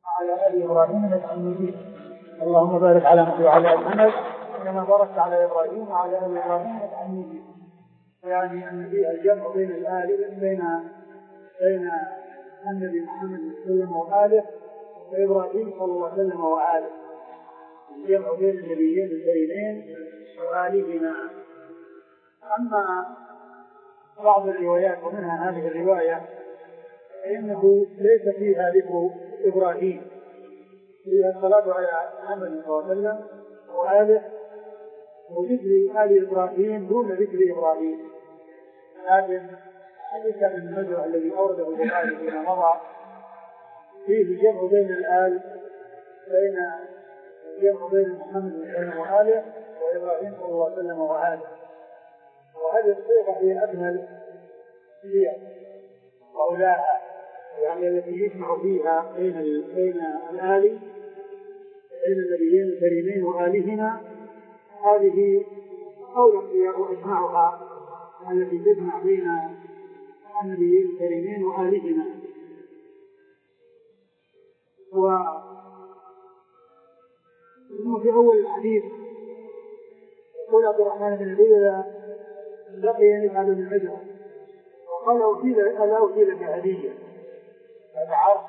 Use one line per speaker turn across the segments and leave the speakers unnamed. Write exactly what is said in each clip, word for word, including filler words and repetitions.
وعلى آل إبراهيم إنك حميد مجيد. اللهم بارك على محمد وعلى آل محمد كما باركت على إبراهيم وعلى آل إبراهيم إنك حميد مجيد. يعني أن فيها الجمع بين الآل بين بين النبي محمد صلى الله عليه وسلم وآله وإبراهيم صلى الله عليه وسلم وآله، الجمع بين النبيين الكريمين وآلهما. أما بعض الروايات ومنها هذه الرواية فإنه ليس فيها ذكر إبراهيم، فيها الصلاة على محمد صلى الله عليه وسلم وآله وذكر آل إبراهيم دون ذكر إبراهيم. لكن حديث ابن مجرى الذي أورده البخاري فيما مضى فيه جمع بين الآل بين جمع بين محمد صلى الله عليه وسلم وآله وإبراهيم صلى الله عليه وسلم وآله، وهذه الصيغة هي أجمل هي وأولاها، يعني التي يجمع فيها بين بين الآل بين النبيين الكريمين وآلهما، هذه أولى وأجمعها التي تجمع بين النبيين الكريمين وآلهما. ثم في أول الحديث يقول عبد الرحمن بن أبي لقي يفعل من عجرة وقال ألا أوتيلك هدية فدعاه.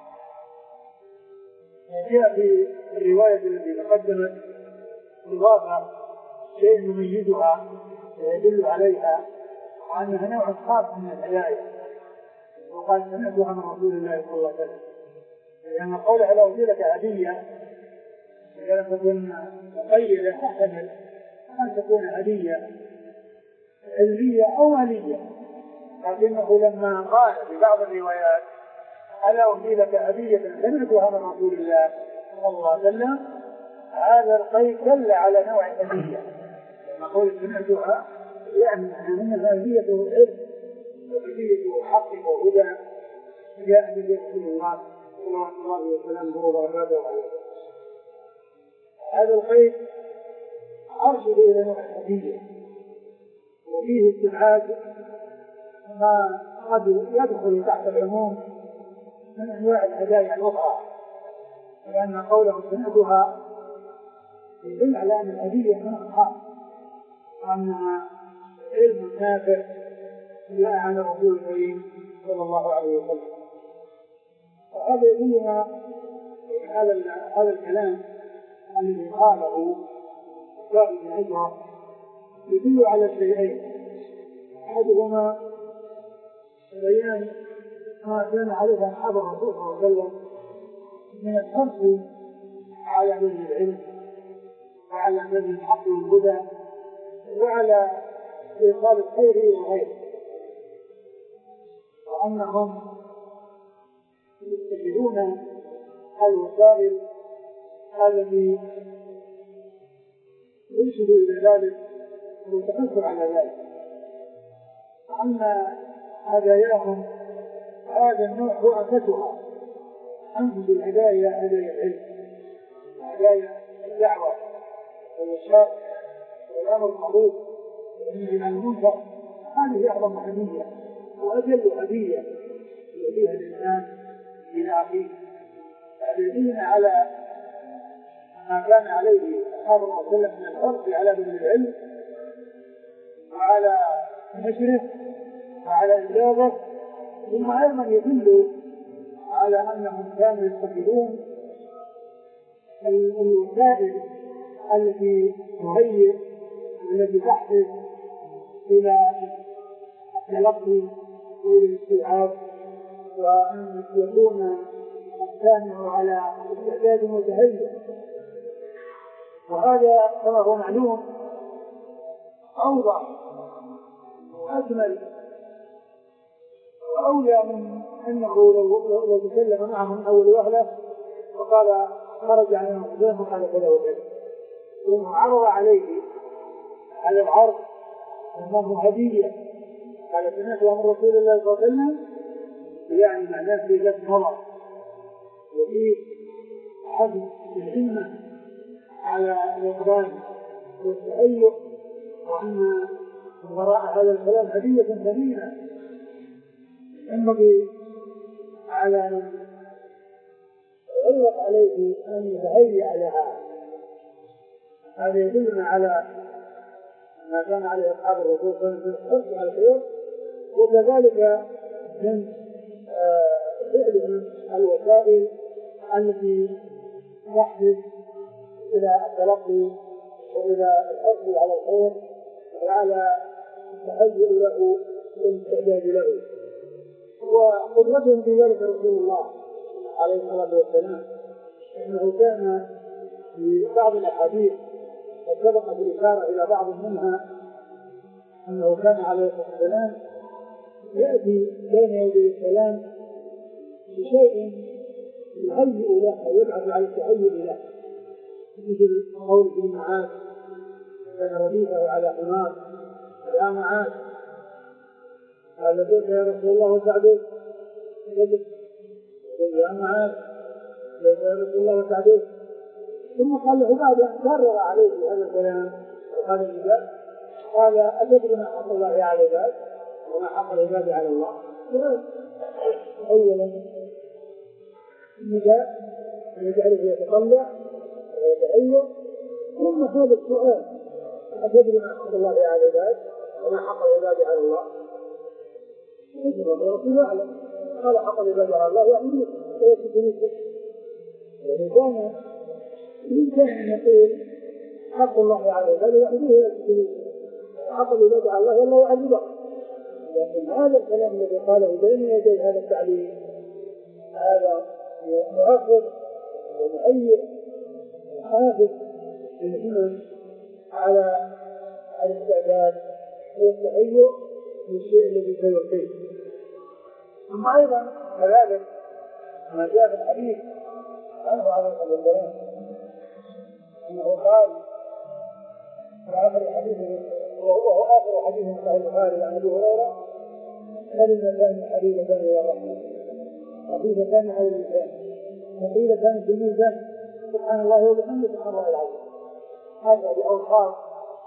جاء في الرواية التي تقدمت إضافة شيء يميزها ويدل عليها وأنها نوع خاص من الهدايا، وقال سمعتها من رسول الله صلى الله عليه وسلم، لأن قوله ألا أوتيلك هدية إذا لم تكن مقيدة تحتمل أن تكون هدية علمية أو مالية، لكنه لما قال في بعض الروايات ألا أوتيلك هدية سمعتها من رسول الله صلى الله عليه وسلم، هذا القيد دل على نوع الهدية. لما قول سمعتها يعني أنها هدية علم وهدية حق وهدى جاء به رسول الله صلى الله عليه وسلم وبركاته عليه. هذا القيد أرشد إلى نوع الهدية، وفيه استبعاد ما قد يدخل تحت العموم من أنواع الهدايا الأخرى، لأن قوله سمعتها يدل على أن الهدية من خاص وأنها علم نافع جاء عن الرسول الكريم صلى الله عليه وسلم. وهذا يدلنا هذا هذا الكلام الذي قاله الشاعر بن عجرة يدل على شيئين: أحدهما بيان ما كان عليه أصحاب الرسول صلى الله عليه وسلم من الحرص على بذل العلم وعلى بذل الحق والهدى وعلى إيصال الخير إلى غيره، وأنهم يتخذون الوسائل التي يرشد إلى ذلك ويتحث على ذلك، وأن هداياهم هذا النوع هو أساسها أنفذ الهدايا هدايا العلم هدايا الدعوة والإرشاد والأمر بالمعروف والنهي عن المنكر. هذه أعظم هدية وأجل هدية يهديها الإنسان إلى أخيه، يدلنا على ما كان عليه أصحاب الرسول صلى الله عليه وسلم من الحرص على بذل العلم وعلى نشره وعلى إنجازه، ثم أيضا يدل على أنهم كانوا يتخذون الوسائل التي تهيئ والتي تحدث إلى التلقي والاستيعاب، وأن يكون السامع على استعداد متهيئ. وهذا كما هو معلوم أوضح وأجمل وأولى من أنه لو, لو تكلم معه من أول وهلة وقال خرج عن المخزون وقال كذا وكذا، ثم عرض عليه على العرض أنه هدية قال سمعتها من رسول الله صلى الله عليه وسلم، يعني معناه في ذات نظر وفي حزم الهمة على الإقبال والتألق، وأن وراء هذا الكلام هدية ثمينة ينبغي على يتفوق عليه أن يتهيأ لها. هذا يدلنا على ما كان عليه أصحاب الرسول صلى الله عليه وسلم في الحرص على الخير، وكذلك من فعلهم الوسائل التي تحدث إلى التلقي وإلى الحرص على الخير وعلى التهيئ له والاستعداد له. وقدرتهم في ذلك رسول الله عليه الصلاة والسلام إنه كان في بعض الأحاديث قد سبقت الإشارة إلى بعض منها أنه كان عليه الصلاة والسلام يأتي بين يدي السلام بشيء يهيئ له ويبعث على التهيئ له، مثل قول في معاذ كان رديفه على حمار: يا معاذ قال لبيك يا رسول الله وسعديك، يا معاذ لبيك يا رسول الله وسعديك. ثم قال له بعد أن كرر عليه هذا الكلام وقال الإجابة قال: أتدري ما حق الله على العباد وما حق العباد على الله؟ أولا النداء يجعله يتطلع ويتأيّد، ثم هذا السؤال: أتدري ما حق الله على العباد وما حق العباد على الله؟ الرسول أعلم قال: حق العباد على الله يعني ويكفي. يعني كان يمكن أن يقول حق الله على العباد يعني ويكفي، حق العباد على الله والله يعذبه. لكن هذا الكلام الذي قاله بين يدي هذا التعليم هذا مؤخر ومؤيد حافظ للهمم على الاستعداد والتهيؤ للشيء الذي سيلقيه. ثم ايضا كذلك ما جاء في الحديث عنه عليه الصلاه والسلام انه قال في اخر حديث وهو اخر حديث في صحيح البخاري عن ابي هريره: كلمتان حبيبتان الى الرحمن خفيفتان على اللسان ثقيلتان في الميزان سبحان الله وبحمده سبحان الله العظيم. هذا بأوصاف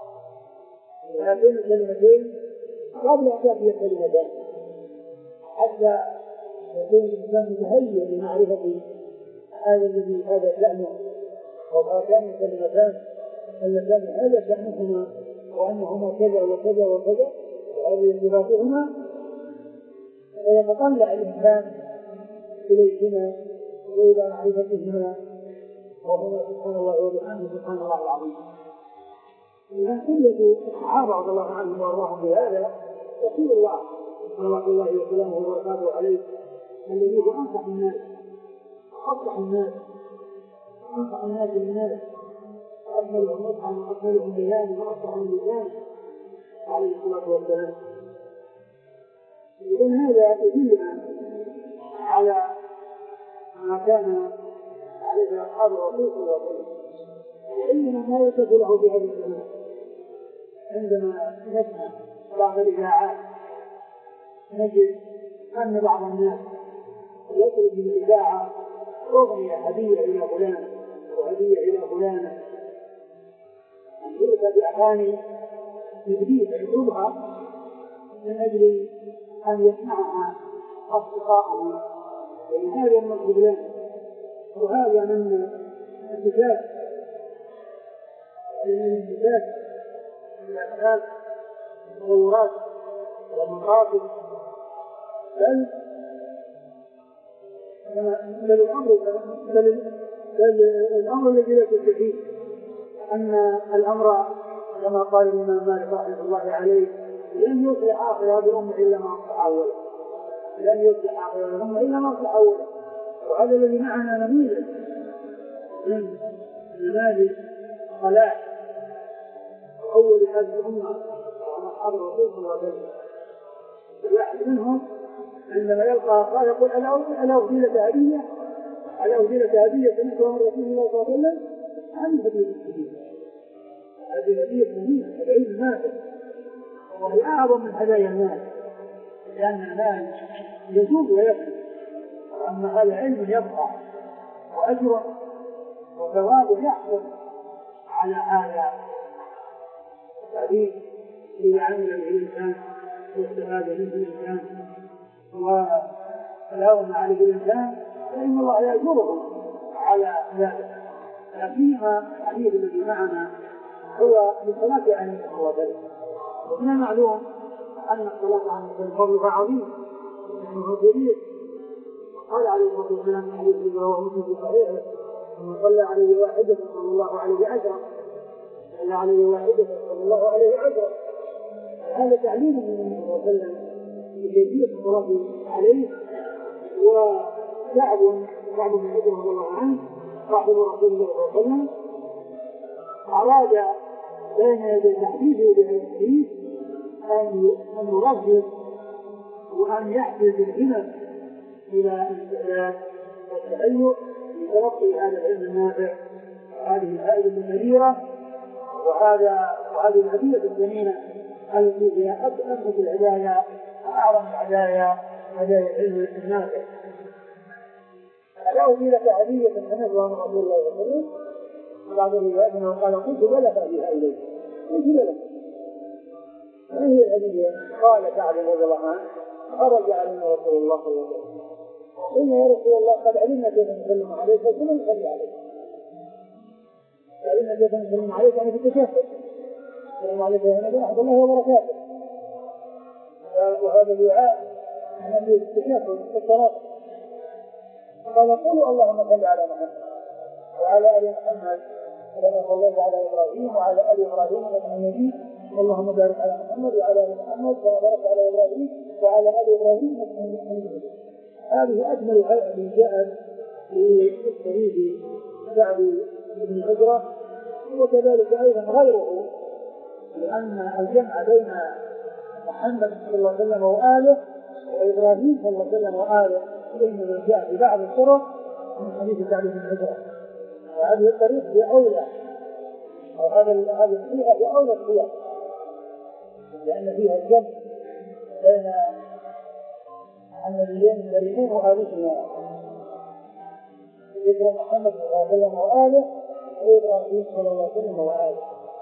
هاتين الكلمتين قبل أن تأتي الكلمتان حتى يكون الإنسان متهيئ لمعرفة هذا الذي هذا شأنه وهاتان الكلمتان اللتان هذا شأنهما وأنهما كذا وكذا وكذا وهذه انضباطهما، فيتطلع الإنسان إليهما وإلى معرفتهما وهما سبحان الله وبحمده سبحان الله العظيم. إذا كل الصحابة رضي الله عنهم وأرضاهم بهذا رسول الله صلوات الله وسلامه وبركاته عليه الذي هو أنصح الناس أصلح الناس أنصح الناس للناس وأكملهم نصحا وأكملهم بيانا وأصلحهم لسانا عليه الصلاة والسلام. إذن هذا يدلنا على ما كان عليه أصحاب الرسول صلى الله عليه وسلم، وإنما ما يصف له بهذه الأمور. عندما نسمع بعض الإذاعات نجد أن بعض الناس يطلب من الإذاعة أغنية هدية إلى فلان وهدية إلى فلانة، يؤتى بأغاني جديدة يطلبها من أجل أن يسمعها أصدقائه، لأن هذا من الخذلان وهذا من الانتكاس من الانتكاس الأسباب والتطورات والمقاصد. بل بل الأمر بل بل الأمر الذي لا شك فيه أن الأمر كما قال الإمام مالك رحمه الله عليه: لن يصلح آخر هذه الأمة إلا ما أصلح أوله، لن يصلح آخر هذه الأمة إلا ما أصلح أوله. وهذا الذي معنا نميذج من نماذج صلاح أول هذه الأمة وأصحاب الرسول صلى الله عليه وسلم. الواحد منهم عندما يلقى أخاه يقول: ألا أهدي لك هدية؟ ألا أهدي لك هدية سمعتها من رسول الله صلى الله عليه وسلم؟ هذه هدية جديدة، هذه هدية جديدة، العلم نافع وهي أعظم من هدايا الناس، لأن المال يزول ويكفي، أما هذا علم يبقى وأجر وثواب يحصل على هذا الحديث الذي عمل به الإنسان واستفاد منه الإنسان ولو عليه الإنسان فإن الله يأجره على ذلك. فيما الحديث الذي معنا هو للصلاة عن النبي صلى الله عليه وسلم. ومن المعلوم أن الصلاة عن النبي فضلها عظيم وهو كبير. قال عليه الصلاة والسلام في حديث الذي رواه مسلم في صحيحه: من صلى عليه واحدة صلى الله عليه عشرة، صلى عليه واحدة صلى الله عليه عشرة. هذا تعليم من النبي صلى الله عليه وسلم بكيفية الصلاة عليه. وكعب كعب بن عجرة رضي الله عنه صاحب رسول الله صلى الله عليه وسلم أراد بين يدي تحديثه بالحديث أن يرغب وأن يحدث الهمم إلى الاستعداد والتهيؤ لتلقي هذا العلم النافع وهذه الفائدة الكبيرة وهذا وهذه الهدية الثمينة التي هي أبسط الهدايا وأعظم الهدايا هدايا العلم النافع. ألا أهدي لك هدية سمعتها من رسول الله صلى الله عليه وسلم؟ بعض الروايات أنه قال: قلت بلى فأهديها إليك. قلت بلى. ما هي الهدية؟ قال كعب رضي الله عنه: خرج علينا رسول الله صلى الله عليه وسلم قلنا: يا رسول الله قد علمنا كيف نسلم عليك فكنا نصلي عليك. علمنا كيف نسلم عليك يعني في التشهد. السلام عليكم ورحمة الله وبركاته. وهذا دعاء من التشهد في الصلاة. قال: قولوا اللهم صل على محمد وعلى آل محمد كما صليت على إبراهيم وعلى آل إبراهيم إنك حميد مجيد. اللهم بارك على محمد وعلى آل محمد كما باركت على إبراهيم وعلى آل إبراهيم إنك حميد مجيد. هذه أجمل هيئة جاءت في الصحيح كعب بن عجرة، وكذلك أيضا غيره، لأن الجمع بين محمد صلى الله عليه وسلم وآله وإبراهيم صلى الله عليه وسلم وآله إنما جاء في بعض الطرق من حديث كعب بن عجرة. وهذه الطريق هي أولى، أو هذا هذه الصيغة هي أولى الصيغ، لأن فيها الجمع بين النبيين الكريمين وآلهما، ذكر محمد صلى الله عليه وسلم وآله وإبراهيم صلى الله عليه وسلم وآله.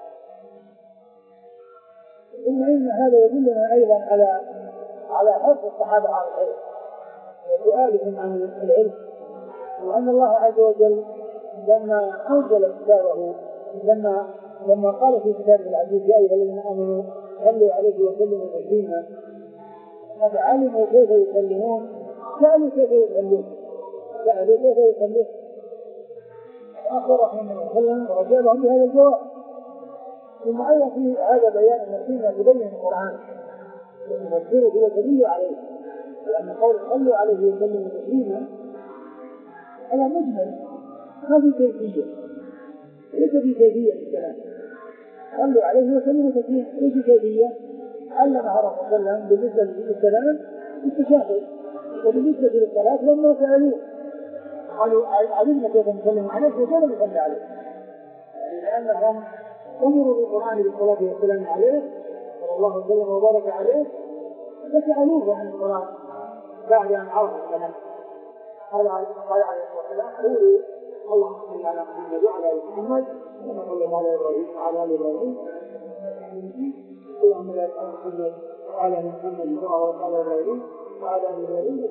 ثم إن هذا يدلنا أيضا على على حرص الصحابة على العلم وسؤالهم عن العلم، وأن الله عز وجل لما أنزل كتابه لما لما قال في كتابه العزيز: يا أيها الذين آمنوا صلوا عليه وسلموا تسليما، قد علموا كيف يسلمون سألوا كيف يسلمون سألوا كيف يسلمون أخبرهم من وسلم ورجالهم بهذا الجواب. ثم أيضا في هذا بيان أن فيما تبين القرآن وتفسيره هو دليل عليه، لأن قول صلوا عليه وسلموا تسليما هذا مجمل، ما في كيفية، ليس في كيفية الكلام. صلوا عليه وسلموا تسليما ليس في كيفية. علمها رسول الله صلى الله عليه وسلم بالنسبة للسلام بالتشهد، وبالنسبة للصلاة لما سألوه قالوا: علمنا كيف نسلم عليك وكيف نصلي عليك، لأنهم أمروا بالقرآن بالصلاة والسلام عليه صلى الله عليه وسلم وبارك عليه، فسألوه عن الصلاة بعد أن عرفوا الكلام. قال عليه الصلاة والسلام: قولوا اللهم صل على محمد وعلى آل محمد كما صليت على إبراهيم وعلى آل إبراهيم اللهم بارك على محمد وعلى آل محمد كما باركت على إبراهيم وعلى آل إبراهيم.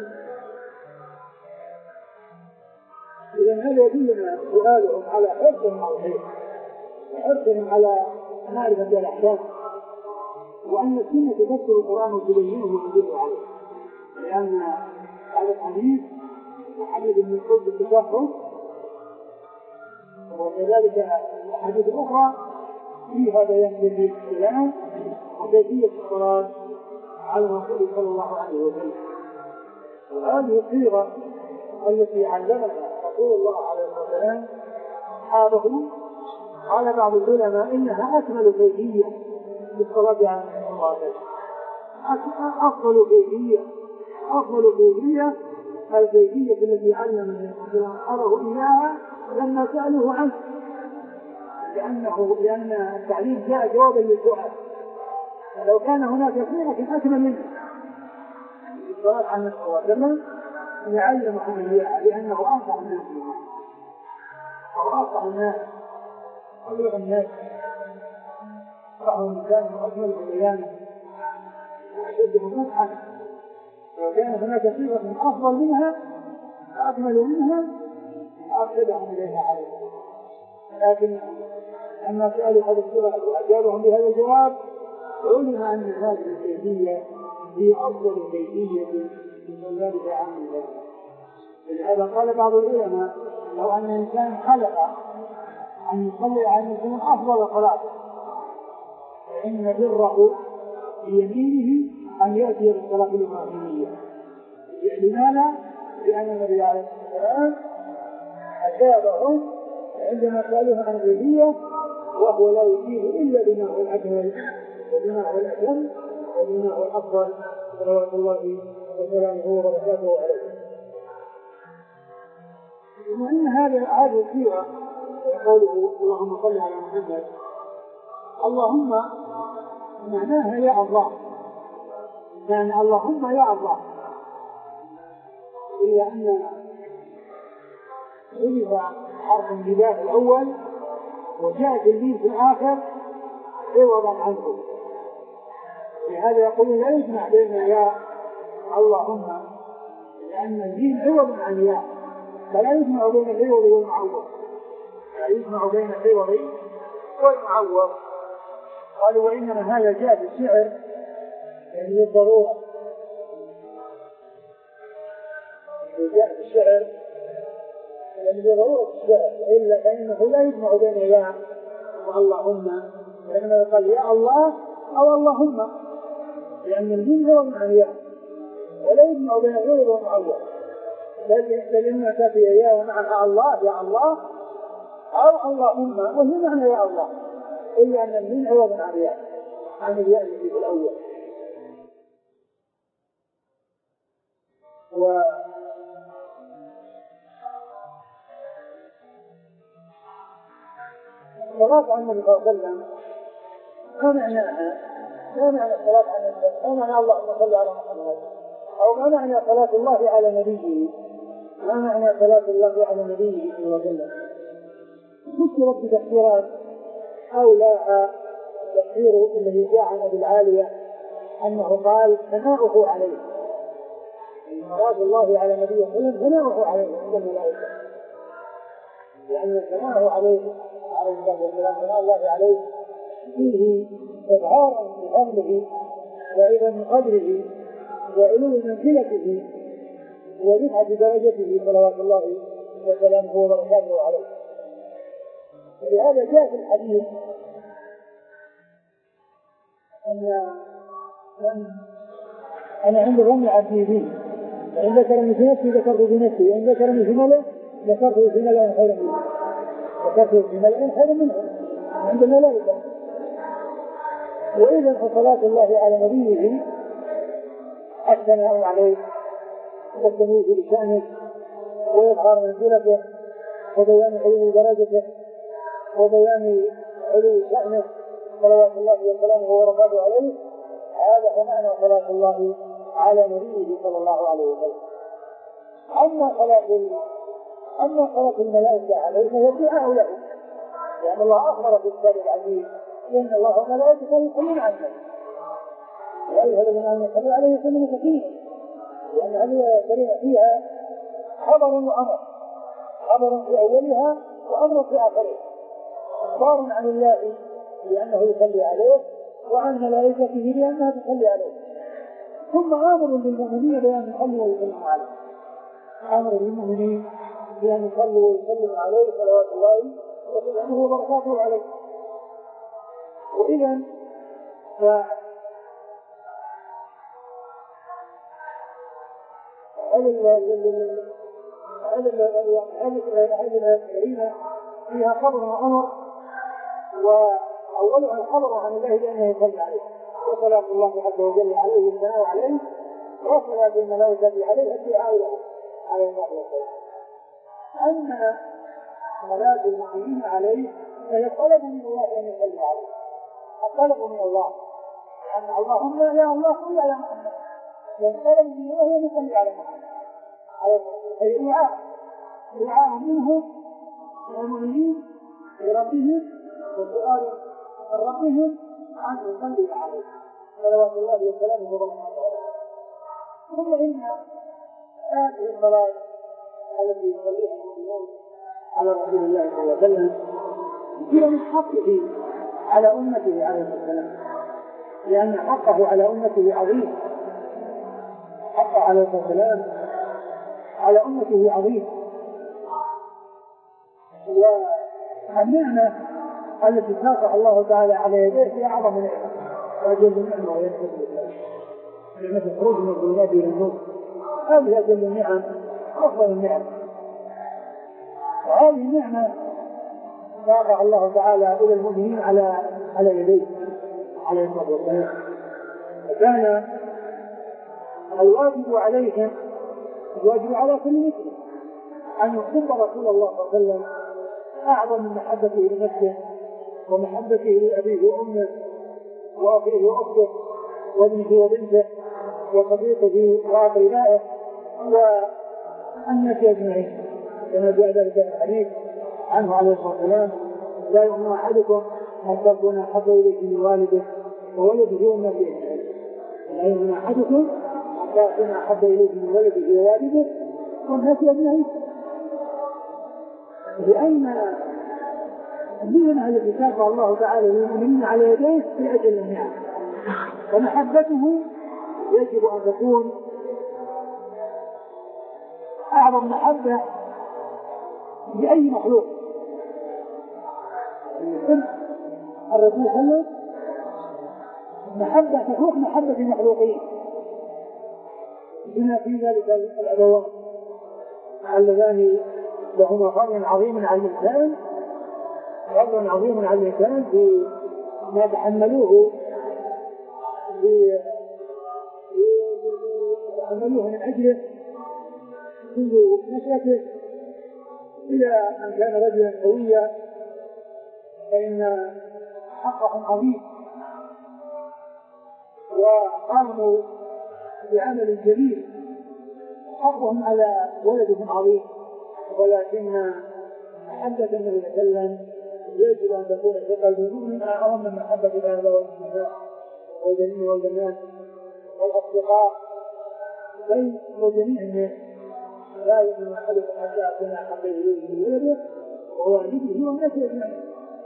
إذا هذا يدلنا سؤالهم على حرصهم على الخير وحرصهم على معرفة الأحكام، وأن السنة تفسر القرآن وتبينه وتدل عليه، لأن هذا الحديث حديث من الحب التشهد، وكذلك الحديث الأخرى فيها بيان كيفية السلام وكيفية الصلاة على الرسول صلى الله عليه وسلم. وهذه الصيغة التي علمها رسول الله عليه وسلم أصحابه قال بعض العلماء إنها أكمل كيفية للصلاة على النبي صلى الله عليه وسلم. أفضل كيفية أفضل كيفية الكيفية التي علم أصحابه إياها لما سألوه عنه، لأنه لأن التعليم جاء جوابا للسؤال. لو كان هناك صيغة أكمل منه الصلاة على النبي صلى الله عليه وسلم يعلمكم إياها، لأنه أنصح الناس منه أو أنصح الناس أبلغ الناس فهو الإنسان أكمل ببيانه وأشده فتحا. لو كان هناك صيغة أفضل منها وأكمل منها أرشدهم إليها عليه. لكن أما سألوا هذا السؤال وأجابهم بهذا الجواب علم أن هذه الكيفية هي أفضل كيفية من ذلك عن الله. لهذا قال بعض العلماء لو أن الإنسان خلق أن يصلي على الإنسان أفضل صلاة فإن بره بيمينه أن يأتي بالصلاة الإبراهيمية. لماذا؟ لأن النبي عليه السلام أجابهم عندما سألوه عن الربوبية وهو لا يجيب إلا بما هو الأكمل وبما هو الأتم وبما هو الأفضل صلوات الله وسلامه وبركاته عليه. وإن هذا هذه السيرة قوله اللهم صل على محمد اللهم معناها يا الله، يعني اللهم يا الله، إلا أن حذف حرف النداء الأول وجاءت اللين في الآخر عوضا عنه. لهذا يقولون لا يجمع بين يا اللهم لأن اللين عوض عن يا، فلا يجمع بين العوض والمعوض، لا يجمع بين العوض والمعوض. قالوا وإنما هذا جاء في الشعر يعني للضرورة، جاء في الشعر يعني لضرورة الشعر، إلا فإنه لا يجمع بين يا اللهم، وإنما يقال يا الله أو اللهم، لأن الجن هو عن يا ولا يجمع بين العوض والمعوض، بل إنما تأتي يا ومعنى الله يا الله أو اللهم وهي معنى يا الله، إلا أن الجن عوض عن يا عن الياء في الأول. و الصلاة على النبي صلى الله عليه وسلم ما معناها؟ ما معنى الصلاة على النبي؟ ما معنى اللهم صل على محمد؟ أو ما معنى صلاة الله على نبيه؟ ما معنى صلاة الله على نبيه صلى الله عليه وسلم؟ ذكرت بتفسيرات أولاها تفسير الذي جاء عن أبي العالية أنه قال ثناؤه عليه، مراد الله على نبيه صلى الله عليه وسلم ثناؤه عليه عند الملائكة، لأن ثناؤه عليه عليه الصلاة والسلام ثناء الله عليه فيه إظهارا بفضله وعظم قدره وعلو منزلته ورفعة درجته صلوات الله وسلامه وبركاته عليه. ولهذا جاء في الحديث أن أنا عند ظن عبدي بي، فإن ذكرني في نفسي ذكرته بنفسي، وإن ذكرني في ملأ ذكرته في ملأ خير منه، ذكرته في ملأ خير منه عند الملائكة. وإذا فصلاة الله على نبيه الثناء عليه والتمييز بشأنه وإظهار منزلته وبيان علو درجته وبيان علو شأنه صلوات الله وسلامه وبركاته عليه، هذا هو معنى صلاة الله على نبيه صلى الله عليه وسلم. أما صلاة أما صلاة الملائكة عليه فهي الدعاء له، لأن الله أخبر في الكتاب العزيز إن الله وملائكته يصلون على النبي يا أيها الذين آمنوا صلوا عليه وسلموا تسليما، لأن هذه الكلمة فيها خبر وأمر، خبر في أولها وأمر في آخرها، إخبار عن الله لأنه يصلي عليه وعن ملائكته لأنها تصلي عليه، ثم أمر للمؤمنين بأن يصلوا ويسلموا عليه، أمر للمؤمنين بأن يصلوا ويسلموا عليه صلوات الله وسلامه وبركاته عليه. وإذا ف هذه الكلمة فيها خبر وأمر، وأولها الخبر عن الله بأنه يصلي عليه وصلاة الله عز وجل عليه والثناء عليه وصلاة الملائكة عليه الدعاء له عليه الصلاة والسلام. أما صلاة المؤمنين عليه فهي طلب من الله أن يصلي عليه، الطلب من الله أن اللهم يا الله صل على محمد، والطلب من الله أن يصلي على محمد، أي دعاء دعاء منه المؤمنين لربهم وسؤال ربهم أن يصلي عليه صلوات الله وسلامه وبركاته عليه. ثم إن هذه الصلاة التي يصليها المؤمنون على رسول الله صلى الله عليه وسلم هي من حقه على أمته عليه السلام، لأن حقه على أمته عظيم. حقه عليه السلام على أمته عظيم، والنعمة التي ساقها الله تعالى على يديه هي أعظم نعمة وأجل نعمة ويسر لله، نعمة الخروج من الظلمات إلى النور. هذه أجل النعم أفضل النعم، وهذه النعمة ساقها الله تعالى إلى المؤمنين على على يديه عليه الصلاة والسلام. فكان الواجب عليهم الواجب على كل مسلم أن يحب رسول الله صلى الله عليه وسلم أعظم من محبته لنفسه ومحبته لأبيه وأمه وأخيه وأخته وابنه وبنته وصديقه وأقربائه والناس أجمعين، كما جاء ذلك في الحديث عنه عليه الصلاة والسلام: لا يؤمن أحدكم حتى يكون أحب إليه من والده وولده والناس أجمعين. لا يؤمن أحدكم حتى يكون أحب إليه من ولده ووالده والناس أجمعين، لأن النعمة التي ساقها الله تعالى للمؤمنين على يديه في أجل النعم، ومحبته يجب أن تكون أعظم محبة لأي مخلوق. الرسول صلى الله عليه وسلم محبة تفوق محبة المخلوقين، بما في ذلك الأبوان اللذان لهما فضل عظيم على الإنسان فضل عظيم على الإنسان في ما تحملوه تحملوه من أجله منذ نشأته إلى أن كان رجلا قويا، فإن حقهم عظيم وقاموا بعمل جليل، حقهم على ولدهم عظيم، ولكن محبة النبي صلى الله عليه وسلم يجب أن تكون في قلب المؤمن أعظم من محبة الآباء والأمهات والبنين والبنات والأصدقاء بل وجميع الناس. لا يؤمن أحدكم حتى أكون أحب إليه من ولده ووالده والناس أجمعين.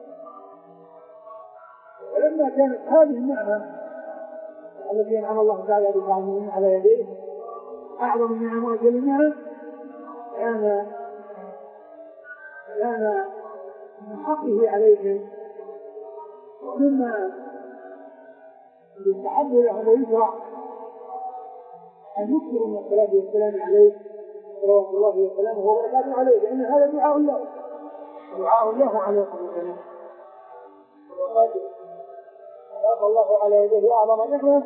ولما كانت هذه النعمة التي أنعم الله تعالى بها المؤمنين على يديه أعظم من النعم وأجل النعم، كان كان من حقه عليهم ثم يستحب لهم ويشرع أن يكثروا من الصلاة والسلام عليه صلوات الله وسلامه وبركاته عليه، لأن هذا دعاء له دعاء له عليه الصلاة والسلام. وقد أعطى الله على يديه أعظم نعمة،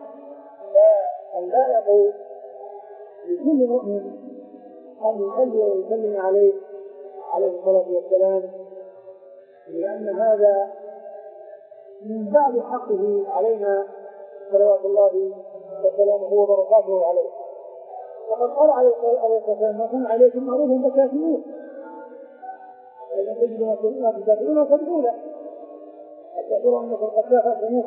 فاللائق لكل مؤمن أن يصلي ويسلم عليه عليه الصلاة والسلام، لأن هذا من بعد حقه علينا صلوات الله وسلامه وبركاته عليه. وقد قال عليه الصلاة والسلام: ما كان عليكم معروف فكافئوه، فإن تجدوا ما تكافئون فادعوا له حتى تروا أنكم قد كافأتموه.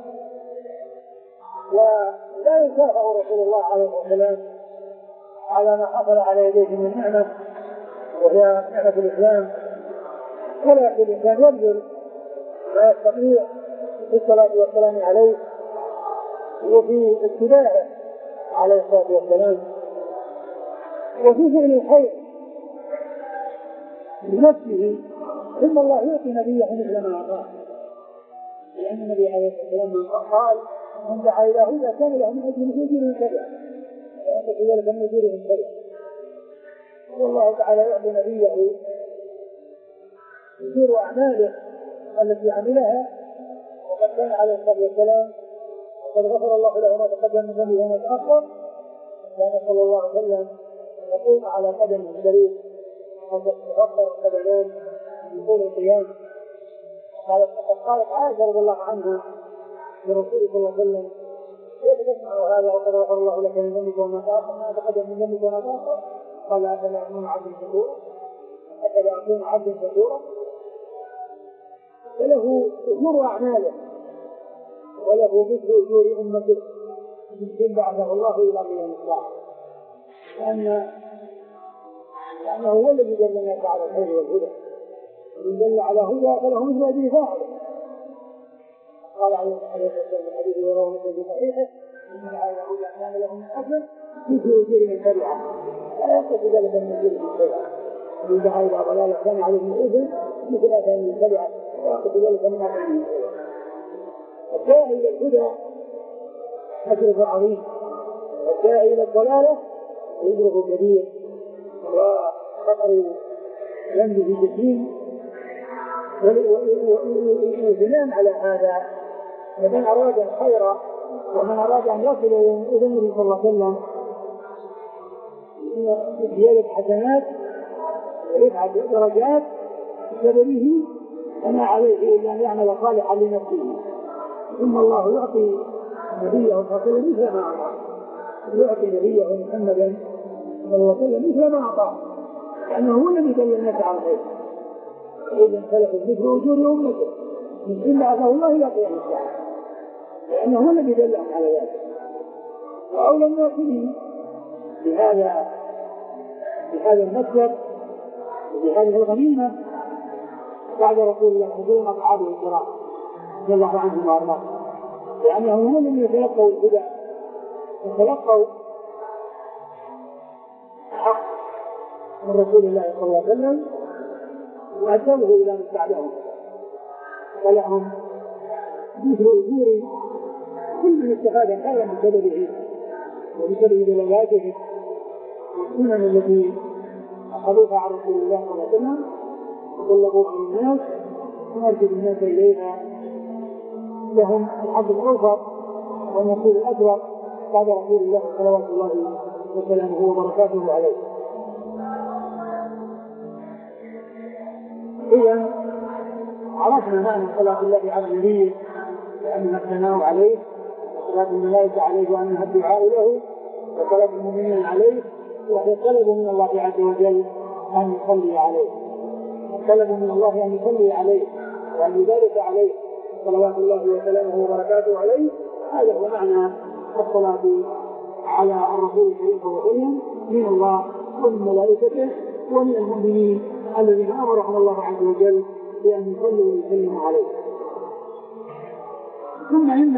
ولا يكافئ رسول الله عليه الصلاة والسلام على ما حصل على يديه من نعمة وهي نعمة الإسلام، ولا يكفي الإنسان يبذل ما يستطيع في الصلاة والسلام عليه وفي اتباعه عليه الصلاة والسلام وفي فعل الخير بنفسه، ثم الله يعطي نبيه مثل ما أعطاه، لأن النبي عليه الصلاة والسلام قال: من دعا إلى هدى كان له من أجل نجوره كذا وأنت في ذلك من نجوره كذا. والله تعالى يعطي نبيه يدير أعماله التي عملها، وقد كان عليه الصلاة والسلام وقد غفر الله له ما تقدم من ذنبه وما تأخر. كان صلى الله عليه وسلم يقوم على قدمه الشريف حتى تغفر قدمين من طول القيام. قالت قالت عائشة رضي الله عنها لرسول صلى الله عليه وسلم: كيف تسمع هذا وقد غفر الله لك من ذنبك وما تأخر ما تقدم من ذنبك وما تأخر؟ قال: أفلا أكون عبدا شكورا أفلا أكون عبدا شكورا. فله أجور أعماله وله مثل أجور أمته من بعثه الله إلى يوم الساعة، لأن لأنه هو الذي دل الناس على الخير والهدى، ومن دل على هدى فله مثل هذه فاعله. قال عليه الصلاة والسلام الحديث يروه مسلم في صحيحه: من على هدى كان له من أجر مثل أجور من تبعه، لا يستطيع ذلك من أجور من تبعه، ومن دعا إلى ضلالة كان عليه من أجر مثل أجر من تبعه، لا يستطيع ذلك من أجور من تبعه. الداعي إلى الهدى أجره عظيم، والداعي إلى الضلالة أجره كبير، وخطر ذنبه جسيم. وبناء على هذا فمن أراد الخير ومن أراد أن يصل إلى النبي صلى الله عليه وسلم بزيادة حسنات ويبعث درجات بسببه فما عليه إلا أن يعمل صالحا لنفسه، ثم الله يعطي نبيه صلى الله عليه وسلم مثل ما أعطى، يعطي نبيه محمدا صلى الله عليه وسلم مثل ما أعطى، لأنه هو الذي دل الناس على الخير. إذا انسلخوا مثل أجور أمته من إن بعثه الله إلى قيام الساعة، لأنه هو الذي دلهم على ذلك. وأولى الناس به بهذا بهذا المسلك وبهذه الغنيمة بعد رسول الله صلى الله عليه وسلم أصحابه الكرام رضي الله عنهم وأرضاهم، لأنهم هم الذين يتلقوا الهدى وتلقوا الحق من رسول الله صلى الله عليه وسلم وأدوه إلى من بعدهم، فلهم مثل أجور كل من استفاد خيرا بسببه وبسبب دلالاتهم والسنن التي أخذوها عن رسول الله صلى الله عليه وسلم وطلبوها للناس وأرشد الناس إليها، لهم الحظ الأوفر والنصيب الأكبر بعد رسول الله صلوات الله وسلامه وبركاته عليه. إذا عرفنا معنى صلاة الله على النبي لأنها الثناء عليه، وصلاة الملائكة عليه وأنها الدعاء له، وصلاة المؤمنين عليه وهي طلب من الله عز وجل أن يصلي عليه، طلب من الله أن يصلي عليه وأن يبارك عليه صلوات الله وسلامه وبركاته عليه. هذا هو معنى الصلاة على الرسول الكريم صلى الله عليه وسلم من الله ومن ملائكته ومن المؤمنين الذين أمرهم الله عز وجل بأن يصلوا ويسلموا عليه. ثم إن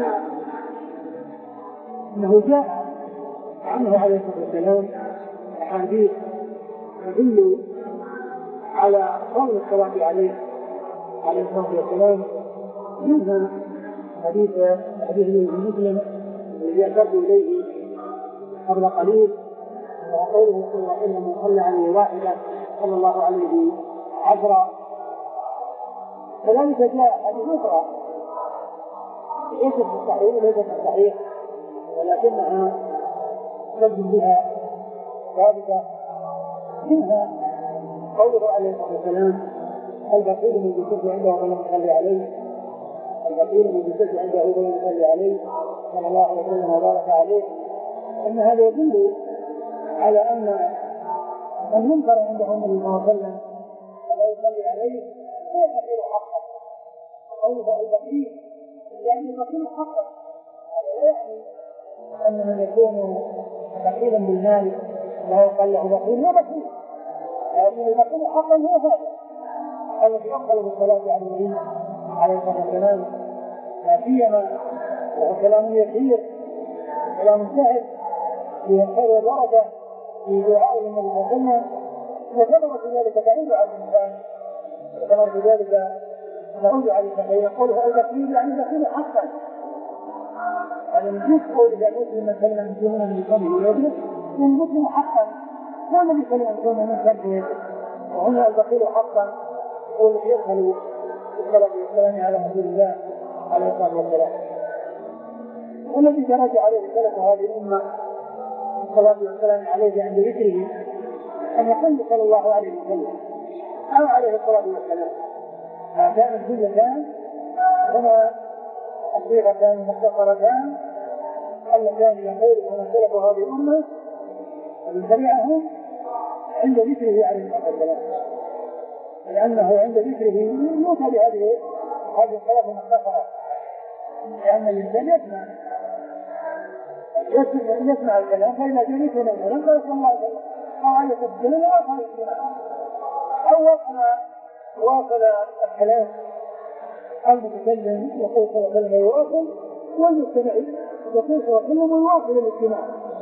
أنه جاء عنه عليه الصلاة والسلام أحاديث تدل على فضل الصلاة عليه عليه الصلاة والسلام، منها حديث حديث مسلم الذي أشرت إليه قبل قليل، وقوله صلى الله عليه وسلم: من صلى عليه واحدة صلى الله عليه عشرا. كذلك جاء حديث أخرى ليست في الصحيح وليست في الصحيح ولكنها تبدو بها ثابتة، منها قوله عليه الصلاة والسلام: البخيل من يشد عنده فلم يصلي عليه، البخيل من يشد عنده فلم يصلي عليه صلى الله عليه وسلم وبارك عليه. أن هذا يدل على أن من ينكر عنده النبي صلى الله عليه وسلم ولا يصلي عليه هو البخيل حقا. قوله البخيل يعني البخيل حقا، هذا لا يعني أن من يكون بخيلا بالمال لا يقال له بخيل، هو بخيل، لكن البخيل حقا هو هذا الذي يقبل بالصلاة على النبي عليه الصلاة والسلام، لا سيما وهو كلام يسير كلام سهل فيه الخير والبركة في دعاء النبي صلى الله عليه وسلم، وثمرة ذلك تعود على الإنسان، وثمرة ذلك تعود على الإنسان. يقوله البخيل يعني بخيل حقا، يعني من يقول إذا مسلم مثلا يكون من قبله يجلس من مسلم حقا هو الذي يكون من قبله يجلس، وهنا البخيل حقا هو الذي يدخل بالصلاة والسلام على رسول الله عليه الصلاة والسلام، والذي درج عليه سلف هذه الأمة الصلاة والسلام عليه عند ذكره أن يقول صلى الله عليه وسلم أو عليه الصلاة والسلام. هاتان الجملتان هما الصيغتان المختصرتان اللتان يقول من سلف هذه الأمة ومن تبعهم عند ذكره عليه الصلاة والسلام، لأنه عند ذكره يوصى بهذه هذه الصلاة المختصرة، لأن الإنسان يسمع يسمع الكلام، فإذا جلس من الكلام فلا صلى الله عليه وسلم أو أن يتكلم ويفعل الكلام أو وصل واصل الكلام المتكلم يقول صلى الله عليه وسلم يواصل والمستمع يقول صلى الله عليه وسلم ويواصل الاستماع.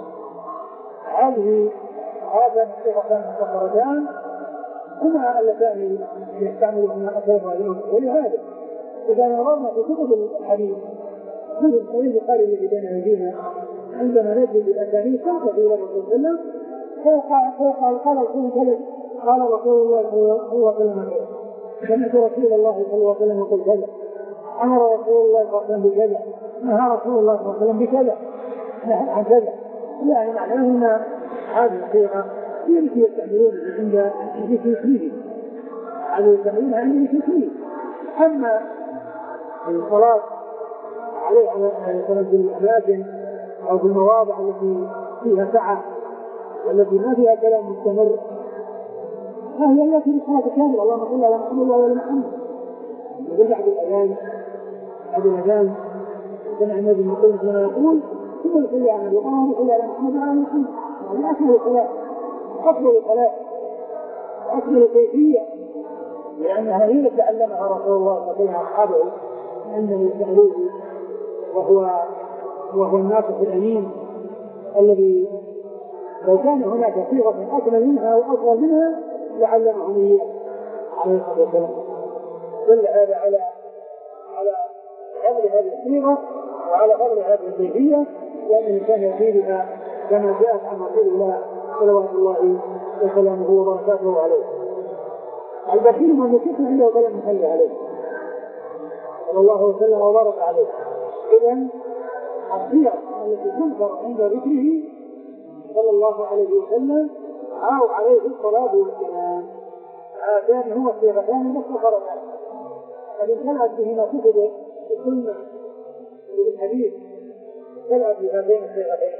هذه هذا صيغتان مستقرتان هما اللتان يستعملهما أكثر اليوم. ولهذا إذا نظرنا في كتب الحديث مثل صحيح البخاري الذي بين أيدينا عندما نجد الأسانيد تنقل إلى الرسول صلى الله عليه وسلم فيقال قال رسول الله قال رسول الله صلى الله عليه وسلم سمعت رسول الله صلى الله عليه وسلم يقول كذا، أمر رسول الله صلى الله عليه وسلم بكذا، نهى رسول الله صلى الله عليه وسلم بكذا، نهى عن كذا. يعني معناه أن هذه الصيغة هي التي يستعملونها عند ذكر اسمه، هذا يستعملونها عند ذكر اسمه. أما الصلاة عليه على في الأماكن أو في المواضع التي فيها سعة والتي ما فيها كلام مستمر فهي التي بالصلاة كاملة. اللهم صل على محمد وعلى آل محمد. يرجع بالأذان بعد الأذان سمع النبي المقيم كما يقول ثم يصلي على النبي اللهم صل على محمد وعلى آل محمد. هذه أفضل الصلاة، أفضل الصلاة، أفضل الكيفية، لأنها هي التي علمها رسول الله صلى الله عليه وسلم أصحابه أنه يسألوه وهو وهو الناصح الأمين الذي لو كان هناك صيغة أكمل منها وأفضل منها لعلمهم إياه عليه الصلاة والسلام. دل هذا على على فضل هذه الصيغة وعلى فضل هذه الكيفية، لأنه كان يفيدها كما جاءت عن رسول الله صلوات الله وسلامه وبركاته عليه. البخيل من يكفي عنده فلم يصلي عليه صلى الله وسلم وبارك عليه. إذن الصيغ التي تنكر عند ذكره صلى الله عليه وسلم أو عليه الصلاة والسلام هاتان هما الصيغتان المستقرتان التي طلعت بهما كتب السنة والحديث، طلعت بهاتين الصيغتين.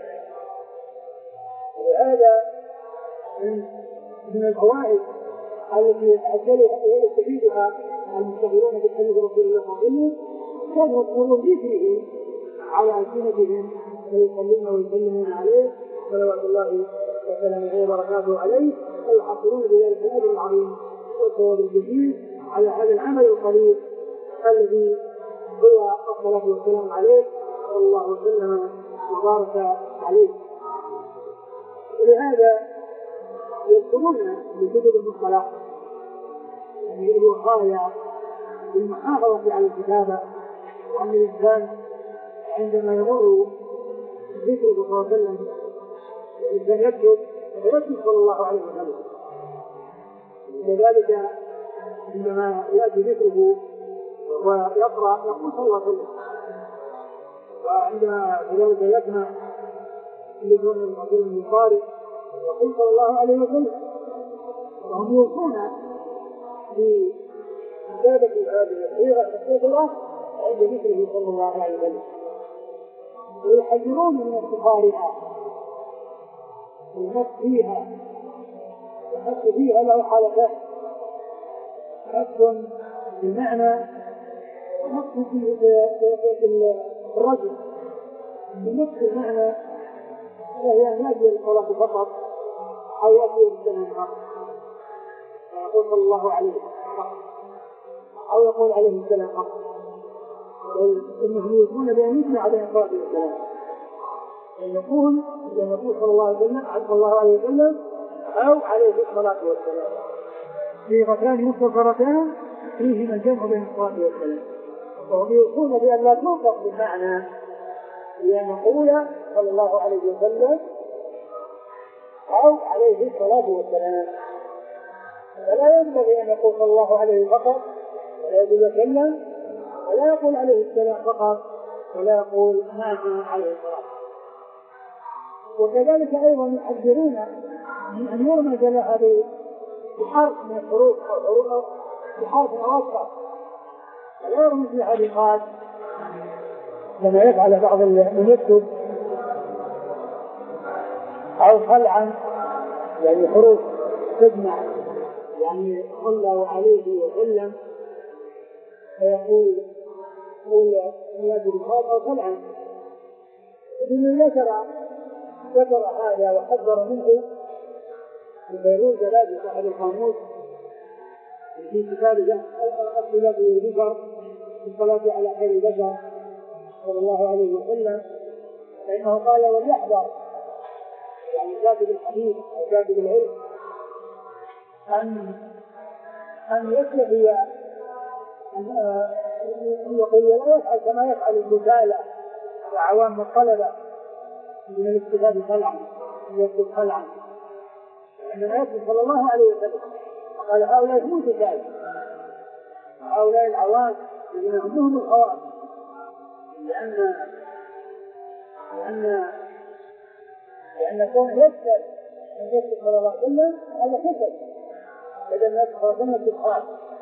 وهذا من من الفوائد التي يستفيدها المشتغلون بحديث رسول الله صلى الله عليه وسلم كثرة ذكره على ألسنتهم ويصلون ويسلمون عليه صلوات الله وسلامه وبركاته عليه، ويحصلون بذلك الأجر العظيم والثواب الجزيل على هذا العمل القليل الذي هو الصلاة والسلام عليه صلى الله وسلم وبارك عليه. ولهذا يذكرون في كتب المصطلح يعني الوقاية بالمحافظة على الكتابة، وأن الإنسان عندما يمر ذكر صلى الله عليه وسلم الإنسان يكتب ويكتب صلى الله عليه وسلم. لذلك عندما يأتي ذكره ويقرأ يقول صلى الله عليه وسلم، وعندما كذلك يسمع يقول من رسول البخاري يقول صلى الله عليه وسلم. وهم يوصون بكتابة هذه الصيغة تخصيص الله عند ذكره صلى الله عليه وسلم، ويحذرون من افتخارها والنفس فيها. النفس فيها له حالتان، نفس بالمعنى ونفس في الرجل. النفس بالمعنى فهي أن يأتي الصلاة فقط أو يأتي السلام فقط فيقول صلى الله عليه وسلم أو يقول عليه السلام فقط، بل إنهم يكون بأن يجمع بين الصلاة والسلام، أن يكون أن يقول صلى الله عليه وسلم صلى الله عليه وسلم أو عليه الصلاة والسلام. صيغتان مختصرتان فيهما الجمع بين الصلاة والسلام، وهم يوصون بأن لا تنطق بالمعنى بأن نقول صلى الله عليه وسلم أو عليه الصلاة والسلام. فلا ينبغي أن يقول صلى الله عليه فقط ولا يقول وسلم، ولا يقول عليه السلام فقط ولا يقول نعم عليه الصلاة. وكذلك أيضا يحذرون من أن يرمز لها بحرف من الحروف أو حروف بحرف أوسط، ولا يرمز لها بقال كما يفعل بعض من يكتب، أو خلعا يعني حروف تجمع يعني صلى عليه وسلم فيقول يقول يد الخاط أو خلعا. ابن ذكر ذكر هذا وحذر منه الفيروز ثلاثة صاحب القاموس في كتابه أصل في البشر في الصلاة على خير البشر صلى الله عليه وسلم، فإنه قال وليحذر يعني كاتب الحديث أو كاتب العلم أن أن يتبع أن يقول ولا يفعل كما يفعل الجهالة وعوام الطلبة من الاستفادة خلعا يكتب خلعا، عندما يكتب صلى الله عليه وسلم قال هؤلاء هم كتاب هؤلاء العوام الذين همهم الخوارج، لأن لأن لأن كون يكتب أن يكتب صلى الله عليه وسلم هذا كتب إذا الناس خرجنا في الخارج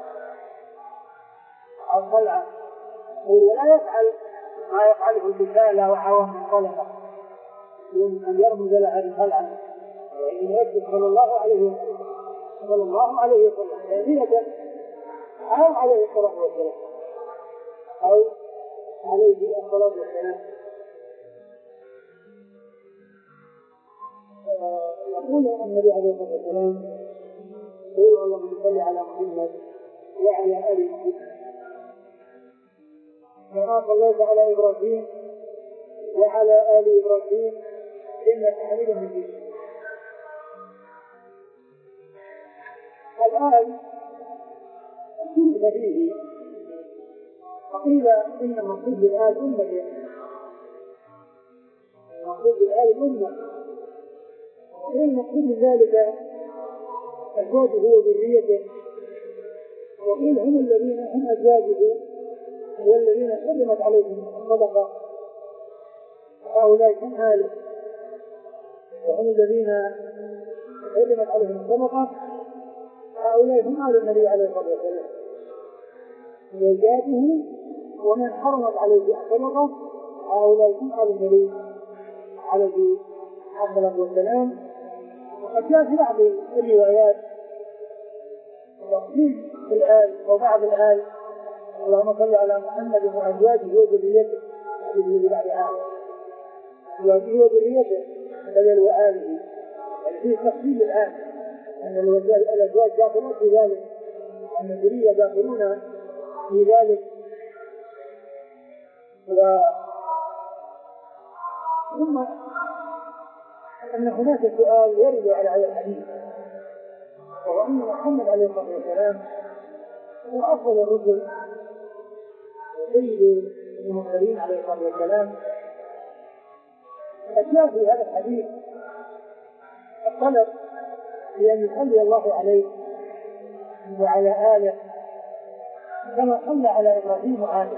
أو خلعا، ولا يفعل ما يفعله الجهالة وعوام الطلبة من أن يرمز لها بخلعا، وإن يكتب صلى الله عليه وسلم صلى الله عليه وسلم ثانية أو عليه الصلاة والسلام أو عليه الصلاة والسلام. يقول النبي عليه الصلاة والسلام يقول اللهم صل على محمد وعلى آل محمد كما صليت على إبراهيم وعلى آل إبراهيم إنك حميد مجيد. الآن كل فيه وقيل إن مقصود الآل أمة مقصود الآل أمة وقيل مقصود ذلك أزواجه وذريته، وقيل هم الذين هم أزواجه والذين حرمت عليهم الصدقة هؤلاء هم آله، وهم الذين حرمت عليهم الصدقة هؤلاء هم آل النبي عليه الصلاة والسلام، زوجاته ومن حرمت عليه الصدقة هؤلاء هم آل النبي عليه الصلاة والسلام. وقد جاء في بعض الروايات تفصيل الآل أو بعض الآل اللهم صل على محمد وأزواجه وذريته هذه بعد آل أزواجه وذريته بدل وآله، يعني فيه تفصيل الآل أن الأزواج داخلون في ذلك أن الذرية داخلون في ذلك. و ثم أن هناك سؤال يرد على هذا الحديث، وهو أن محمد عليه الصلاة والسلام هو أفضل الرسل وسيد المرسلين عليه الصلاة والسلام. فجاء في هذا الحديث الطلب بأن يصلي الله عليه وعلى آله كما صلى على إبراهيم وآله.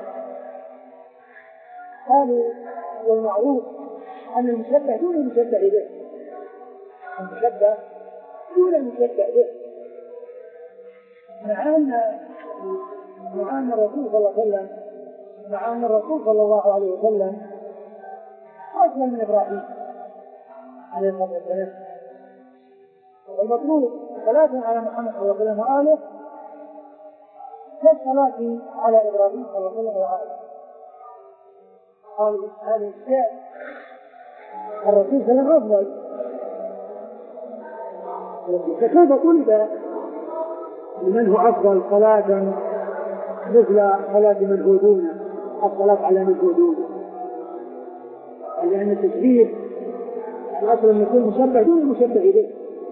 قالوا والمعروف أن المشبه دون المشبه به، المشبه دون المشبه به، مع أن مع أن الرسول صلى الله عليه وسلم مع أن الرسول صلى الله عليه وسلم أفضل من إبراهيم عليه الصلاة والسلام، والمطلوب صلاة على محمد صلى الله عليه وسلم وآله كالصلاة على إبراهيم صلى الله عليه وسلم وآله. قالوا هذه الشيء الرسول صلى الله عليه وسلم أفضل، فكيف طلب لمن هو أفضل صلاة مثل صلاة من هو دونه الصلاة على من هو دونه؟ لأن التشبيه الأصل أن يكون مشبه دون المشبه به.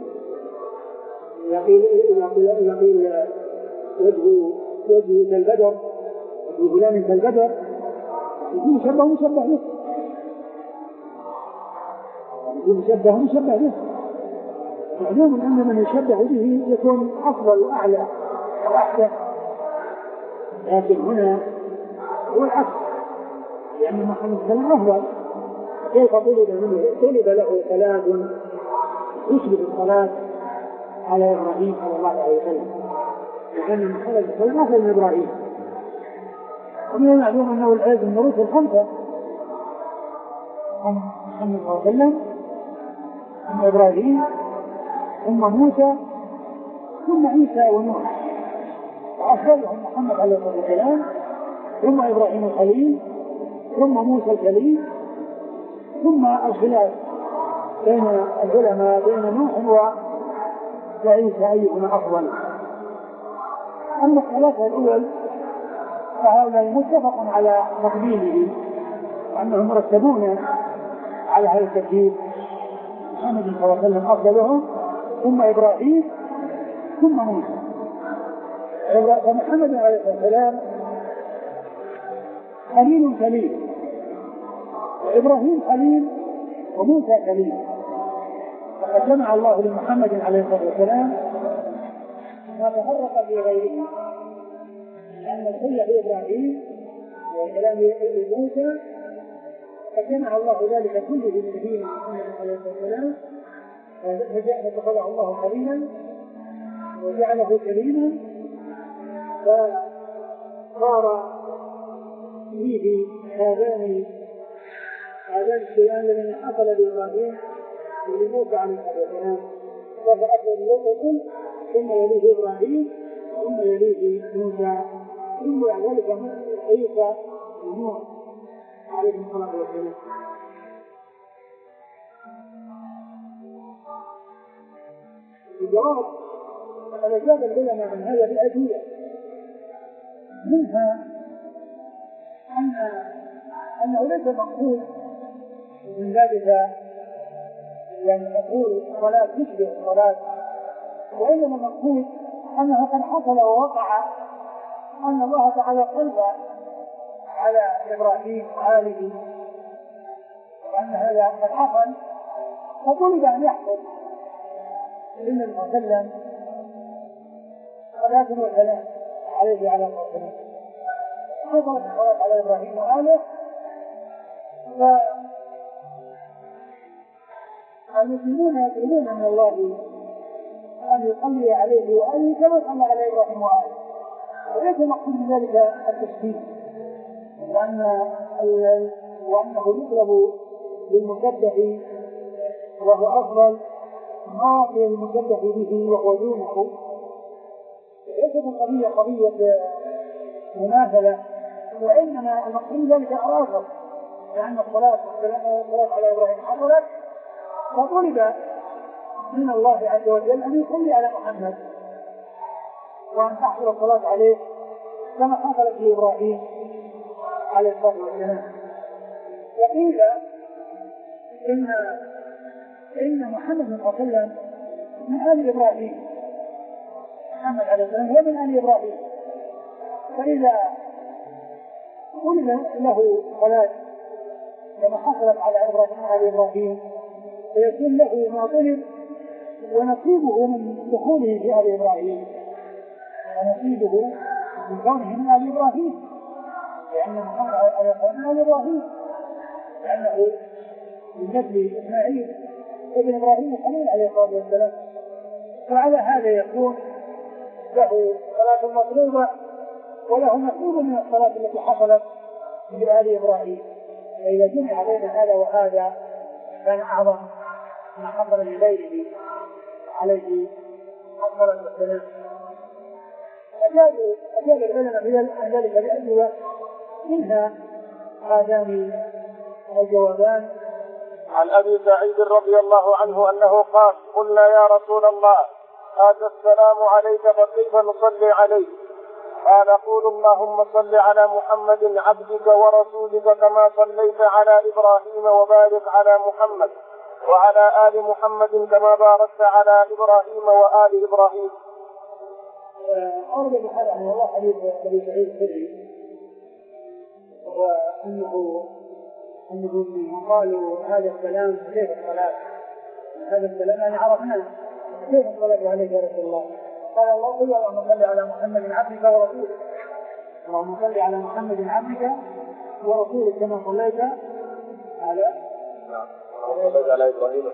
يقول يقول وجه وجه كالبدر وجه فلان كالبدر يكون مشبه مشبه به، يكون مشبه مشبه به. معلوم أن من يشبه به يكون أفضل وأعلى وأحسن، لكن هنا هو العكس، لأن محمد صلى الله عليه وسلم أفضل. كيف طلب منه طلب له صلاة يشبه الصلاة على إبراهيم صلى الله عليه وسلم، لأن محمد صلى الله عليه وسلم أفضل من إبراهيم. ومن المعلوم أنه العز من الرسل الخمسة، محمد صلى الله عليه وسلم ثم إبراهيم ثم موسى ثم عيسى ونوح، وأفضلهم محمد عليه الصلاة والسلام ثم إبراهيم الخليل ثم موسى الكليم، ثم الخلاف بين العلماء بين نوح وعيسى أيهما أفضل. أما الثلاثة الأول فهؤلاء متفق على تقديمه وأنهم مرتبون على هذا الترتيب. محمد صلى الله عليه وسلم أفضلهم ثم إبراهيم ثم موسى. فمحمد عليه الصلاة والسلام خليل خليل، وإبراهيم خليل، وموسى خليل. فقد جمع الله لمحمد عليه الصلاة والسلام ما تفرق في غيره، لأن الخلة في إبراهيم وكلام موسى فجمع الله ذلك كله في نبينا محمد عليه الصلاة والسلام، فاتخذه الله خليلا وجعله كريما، فصار فيه هذان هذان الشيئان الذين حصل لإبراهيم ولموسى عليه الصلاة والسلام، فأفضل الرسل ثم يليه إبراهيم ثم يليه موسى ثم ذلك عيسى ونوح عليه الصلاة والسلام. الجواب فقد أجاب العلماء عن هذا بأدلة، منها أن أنه ليس مقبول من ذلك يعني نقول الصلاة تشبه الصلاة، وإنما مقبول أنه قد حصل ووقع أن الله تعالى صلى على إبراهيم وآله، وأن هذا قد حصل فطلب أن يحصل النبي صلى الله عليه وسلم صلاة وسلام عليه على الصلاة والسلام. حصلت الصلاة على إبراهيم وآله، فالمسلمون يطلبون من الله أن يصلي عليه وآله كما صلى على إبراهيم وآله، وليس مقصود من ذلك التشبيه، وأن وأنه يطلب للمشبه وهو أفضل ما للمشبه به وهو دونه. ليست القضية قضية مماثلة، وإنما المقصود ذلك الآخر، لأن الصلاة والسلام على إبراهيم حصلت، فطلب من الله عز وجل أن يصلي على محمد وأن تحصل الصلاة عليه كما حصلت لإبراهيم عليه الصلاة والسلام. وقيل إن إن محمد صلى الله عليه وسلم من آل إبراهيم، محمد عليه السلام هو من آل إبراهيم، فإذا قلنا له صلاة كما حصلت على إبراهيم وآل إبراهيم فيكون له ما طلب ونصيبه من دخوله في آل إبراهيم، ونصيبه من كونه من آل إبراهيم، لأن محمد عليه السلام من آل إبراهيم، لأنه من نسل إسماعيل ابن إبراهيم الخليل عليه الصلاة والسلام. فعلى هذا يكون له صلاة مطلوبة وله نصيب من الصلاة التي حصلت بآل إبراهيم، فإذا جمع بين هذا وهذا كان أعظم ما حصل لغيره عليه الصلاة والسلام. أجابوا أجاب العلماء عن ذلك بأجوبة، منها هذان الجوابان.
عن أبي سعيد رضي الله عنه أنه قال: قلنا يا رسول الله هذا السلام عليك فكيف نصلي عليه؟ قال: قول اللهم صل على محمد عبدك ورسولك كما صليت على إبراهيم وبارك على محمد وعلى آل محمد كما باركت على إبراهيم وآل إبراهيم.
أرد بحال عن الله حديث أبي سعيد الخدري، وأنه أنهم قالوا هذا السلام كيف الصلاة؟ هذا السلام يعني عرفناه، كيف الصلاة عليك يا رسول الله؟ قال الله: اللهم صل على محمد عبدك ورسولك، اللهم صل على محمد عبدك ورسولك كما صليت على
صليت على إبراهيم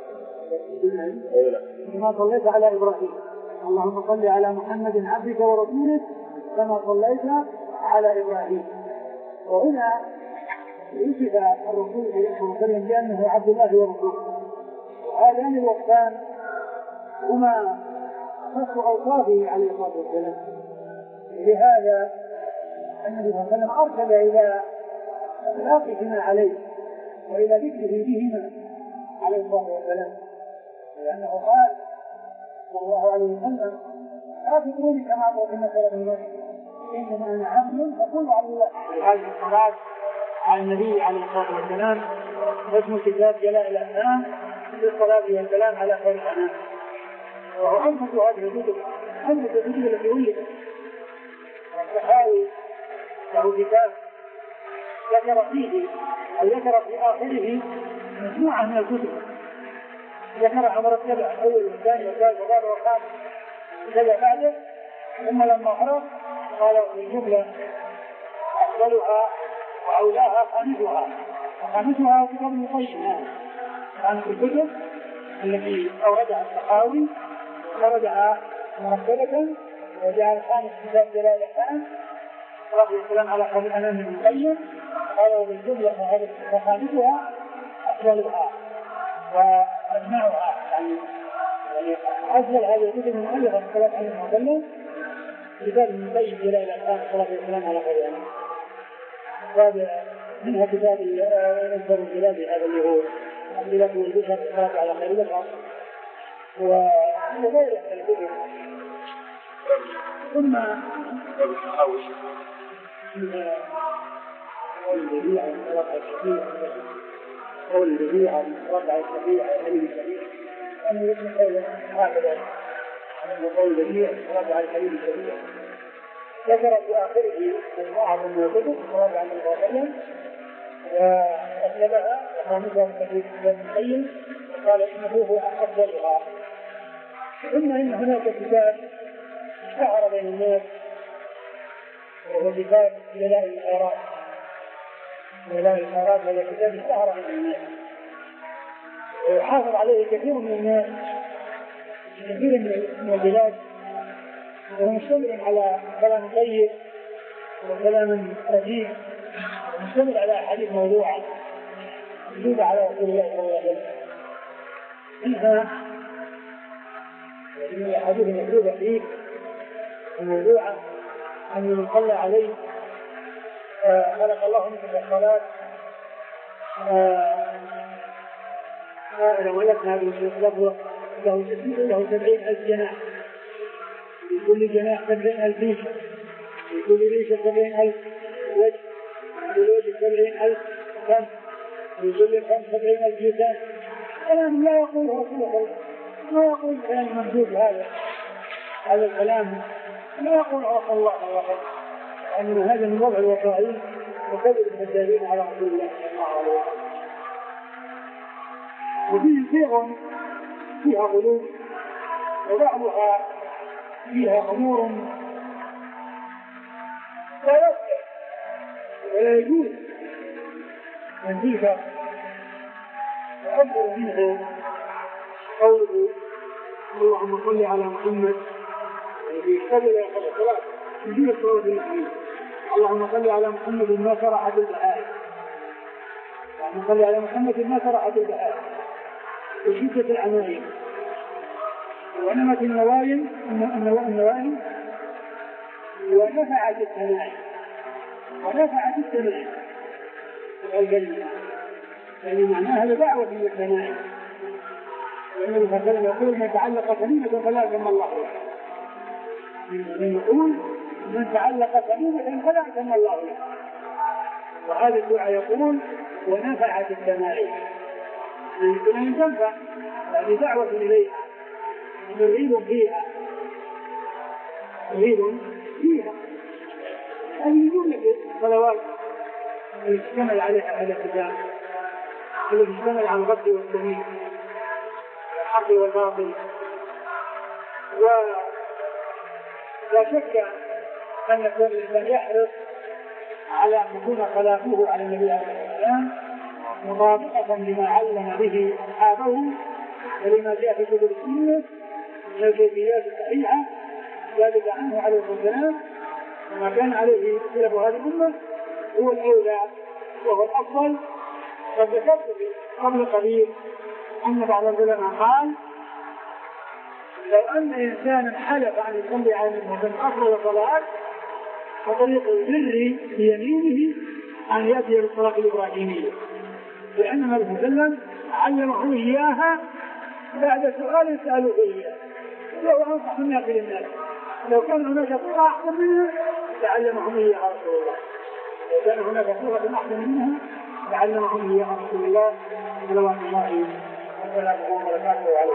كما صليت على إبراهيم، اللهم صل على محمد عبدك ورسولك كما صليت على إبراهيم. وهنا يوصف الرسول صلى الله عليه وسلم بأنه عبد الله ورسوله، وهذان الوصفان هما خص أوصافه عليه الصلاة والسلام. لهذا النبي صلى الله عليه وسلم أرشد إلى إطلاقهما عليه وإلى ذكره بهما عليه الصلاة والسلام، لأنه قال: صلى الله عليه وسلم لا تدروني كما قلت مثلا من إنما أنا عبد فقل عبد الله. هذه الصلاة على النبي عليه الصلاة والسلام اسم كتاب جلاء الأفهام للصلاة والسلام على خير الأنام، وهو أنفس هذه الكتب أنفس الكتب التي ولدت. والصحاوي له كتاب ذكر فيه أو ذكر في آخره مجموعة من الكتب، ذكر عمر السبع الأول والثاني والثالث والرابع والخامس وكذا بعده، ثم لما فرغ قال الجملة أفضلها وأولاها خامسها، وخامسها كتاب ابن القيم. كانت الكتب التي أوردها الصحاوي أوردها مرتبة، وجاء الخامس كتاب جلاء الأفهام رضي الله على خير الأنام ابن القيم، قالوا بالجملة فخامسها أفضلها وأجمعها، يعني أفضل هذه الكتب من ألف صلى الله عليه وسلم كتاب ابن القيم جلاء الأفهام صلى الله عليه على خير الأنام. هذا منها كتاب الأنصار الجلابي هذا اللي هو الجلاب والبشر الصلاة على خير البشر وغيره من الكتب. ثم قول البديع والرفع الشفيع قول البديع والرفع الشفيع الحليم الشفيع أن يكون قولا هكذا وقول البديع والرفع الحليم الشفيع. ذكر في آخره مجموعة من الكتب الصلاة على النبي صلى الله عليه وسلم وأسلمها وخامسها من تدريس ابن القيم وقال إنه هو أفضلها. ثم إن هناك كتاب اشتهر بين الناس وهو كتاب جلاء الخيرات. جلاء الخيرات هذا كتاب اشتهر بين الناس وحافظ عليه كثير من الناس في كثير من البلاد، وهو مشتمل على كلام طيب وكلام رجيم، مشتمل على أحاديث موضوعة مكتوبة على رسول الله صلى الله عليه وسلم. منها من الأحاديث المكتوبة فيه الموضوعة أن من صلى عليه خلق الله منه الصلاة لو ولدنا بالمطلق له سبعين ألف جناح، لكل جناح سبعين ألف ريشة، لكل ريشة سبعين ألف وجه، لكل وجه سبعين ألف فم، لكل فم سبعين ألف لسان. كلام لا يقول رسول الله، لا يقول كلام ممدود هذا هذا الكلام لا يقول رسول الله صلى الله عليه وسلم، أن هذا من وضع الوقائع وكذب الكذابين على رسول الله صلى الله عليه وسلم. وفيه صيغ فيها غلو وبعضها فيها أمور لا يصح ولا يجوز من تلك، وأكبر منها قوله اللهم صل على محمد الذي يشتغل على الصلاة يجيب الصلاة المسلمين. اللهم صل على محمد ما شرعت البهائم، اللهم صل على محمد ما شرعت البهائم وشدة العناية ونمت النوائم النوائم ونفعت التناعم ونفعت التناعم والجنة، يعني معناها لدعوة من التناعم. والنبي صلى الله عليه وسلم يقول من تعلق تميمة فلا ذم الله له، من يقول من تعلق تميمة فلا ذم الله له. وهذا الدعاء يقول ونفعت التناعم، يعني التناعم تنفع، يعني دعوة إليها نريد فيها نريد فيها هذه جملة الصلوات التي اشتمل عليها هذا الكتاب، التي اشتمل على الغد والتمييز والحق والباطل. ولا شك أن كل الإنسان يحرص على أن يكون خلافه على النبي عليه الصلاة والسلام مطابقة لما علم به أصحابه ولما جاء في كتب السنة من الكيفيات الصحيحة ثابت عنه عليه الصلاة والسلام. وما كان عليه سلف هذه الأمة هو الأولى وهو الأفضل. فذكرت قبل قليل أن بعض العلماء قال لو أن إنسانا حلف أن يصلي على النبي أفضل صلاة فطريق البر بيمينه أن يأتي بالصلاة الإبراهيمية، لأن النبي صلى الله عليه وسلم علمه إياها بعد سؤال سألوه إياه، لو أنصح الناس للناس، لو كان هناك صورة أحسن منها لعلمهم هي رسول الله، لو كان هناك صورة أحسن منها لعلمهم هي رسول الله صلوات الله وسلامه وبركاته عليه.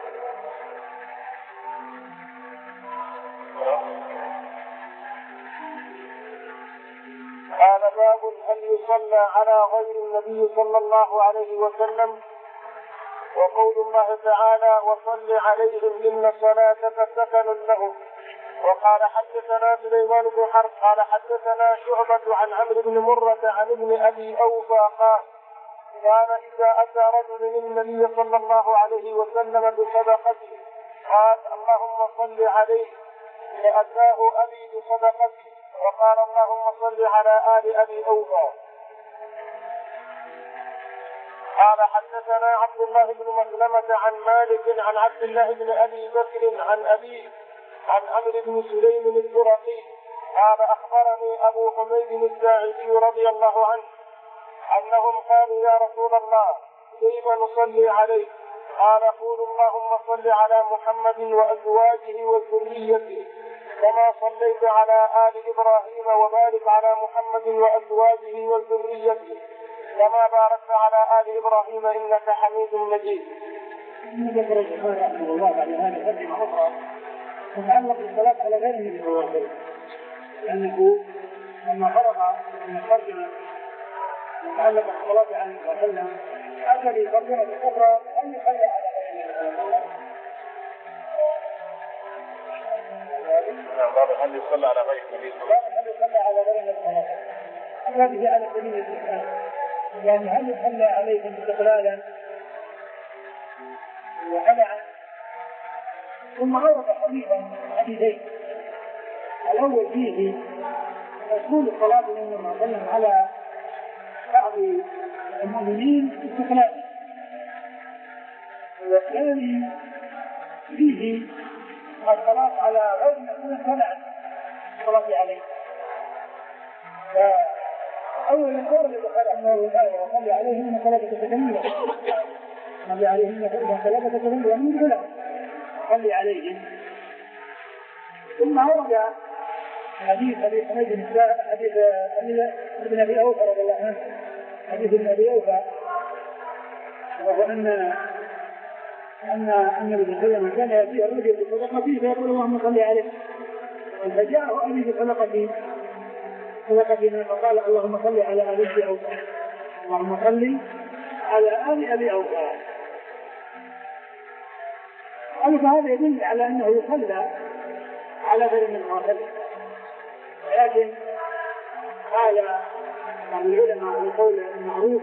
قال باب هل يصلى على غير النبي صلى الله عليه وسلم؟ وقول الله تعالى وصل عليهم إن صلاتك سكن لهم. وقال حدثنا سليمان بن حرب قال حدثنا شعبة عن عمرو بن مرة عن ابن أبي أوفى قال كان إذا أتى رجل النبي صلى الله عليه وسلم بصدقته قال اللهم صل عليه، فأتاه أبي بصدقته وقال اللهم صل على آل أبي أوفى. قال حدثنا عبد الله بن مسلمة عن مالك عن عبد الله بن أبي بكر عن أبيه عن عمرو بن سليم الزرقي قال أخبرني أبو حميد الساعدي رضي الله عنه أنهم قالوا يا رسول الله كيف نصلي عليك؟ قال قولوا اللهم صل على محمد وأزواجه وذريته كما صليت على آل إبراهيم وبارك على محمد وأزواجه وذريته كما باركت على آل إبراهيم إنك حميد مجيد.
ذكر الشيخان رحمه الله بعد هذه الترجمة أخرى تتعلق بالصلاة على غير النبي صلى الله عليه وسلم، لأنه لما فرغ من الترجمة يتعلق بالصلاة على النبي صلى الله عليه وسلم أتى بترجمة أخرى أن يصلي على غير النبي صلى الله عليه وسلم.
باب هل يصلى على غير النبي صلى الله عليه وسلم؟
هل يصلى على غير النبي صلى الله عليه وسلم؟ هذه على سبيل الاستحسان، يعني هل يصلى عليكم استقلالا وحدعا؟ ثم أورد حديثا حديثين، الأول فيه رسول الصلاة عليه وسلم على بعض المؤمنين استقلالا، والثاني فيه الصلاة على غير النبي حدعا الصلاة عليه. فأولا أورد البخاري أنه الآية وصلي عليهم ثلاثة تكميلا، صلي عليهم ثلاثة تكميلا من ثلاث صلي عليهم. ثم أورد حديث أبي حميد الساعدي حديث ابن أبي أوفى رضي الله عنه، حديث ابن أبي أوفى وهو أن أن النبي صلى الله عليه وسلم كان يأتي الرجل بصدقته فيقول اللهم صل عليه، فجاءه أبي بصدقته صدقته فقال اللهم صل على آل أبي أوفى، اللهم صل على آل أبي أوفى. قالوا فهذا يدل على أنه يصلى على غير النبي صلى الله عليه وسلم، ولكن قال بعض العلماء القول المعروف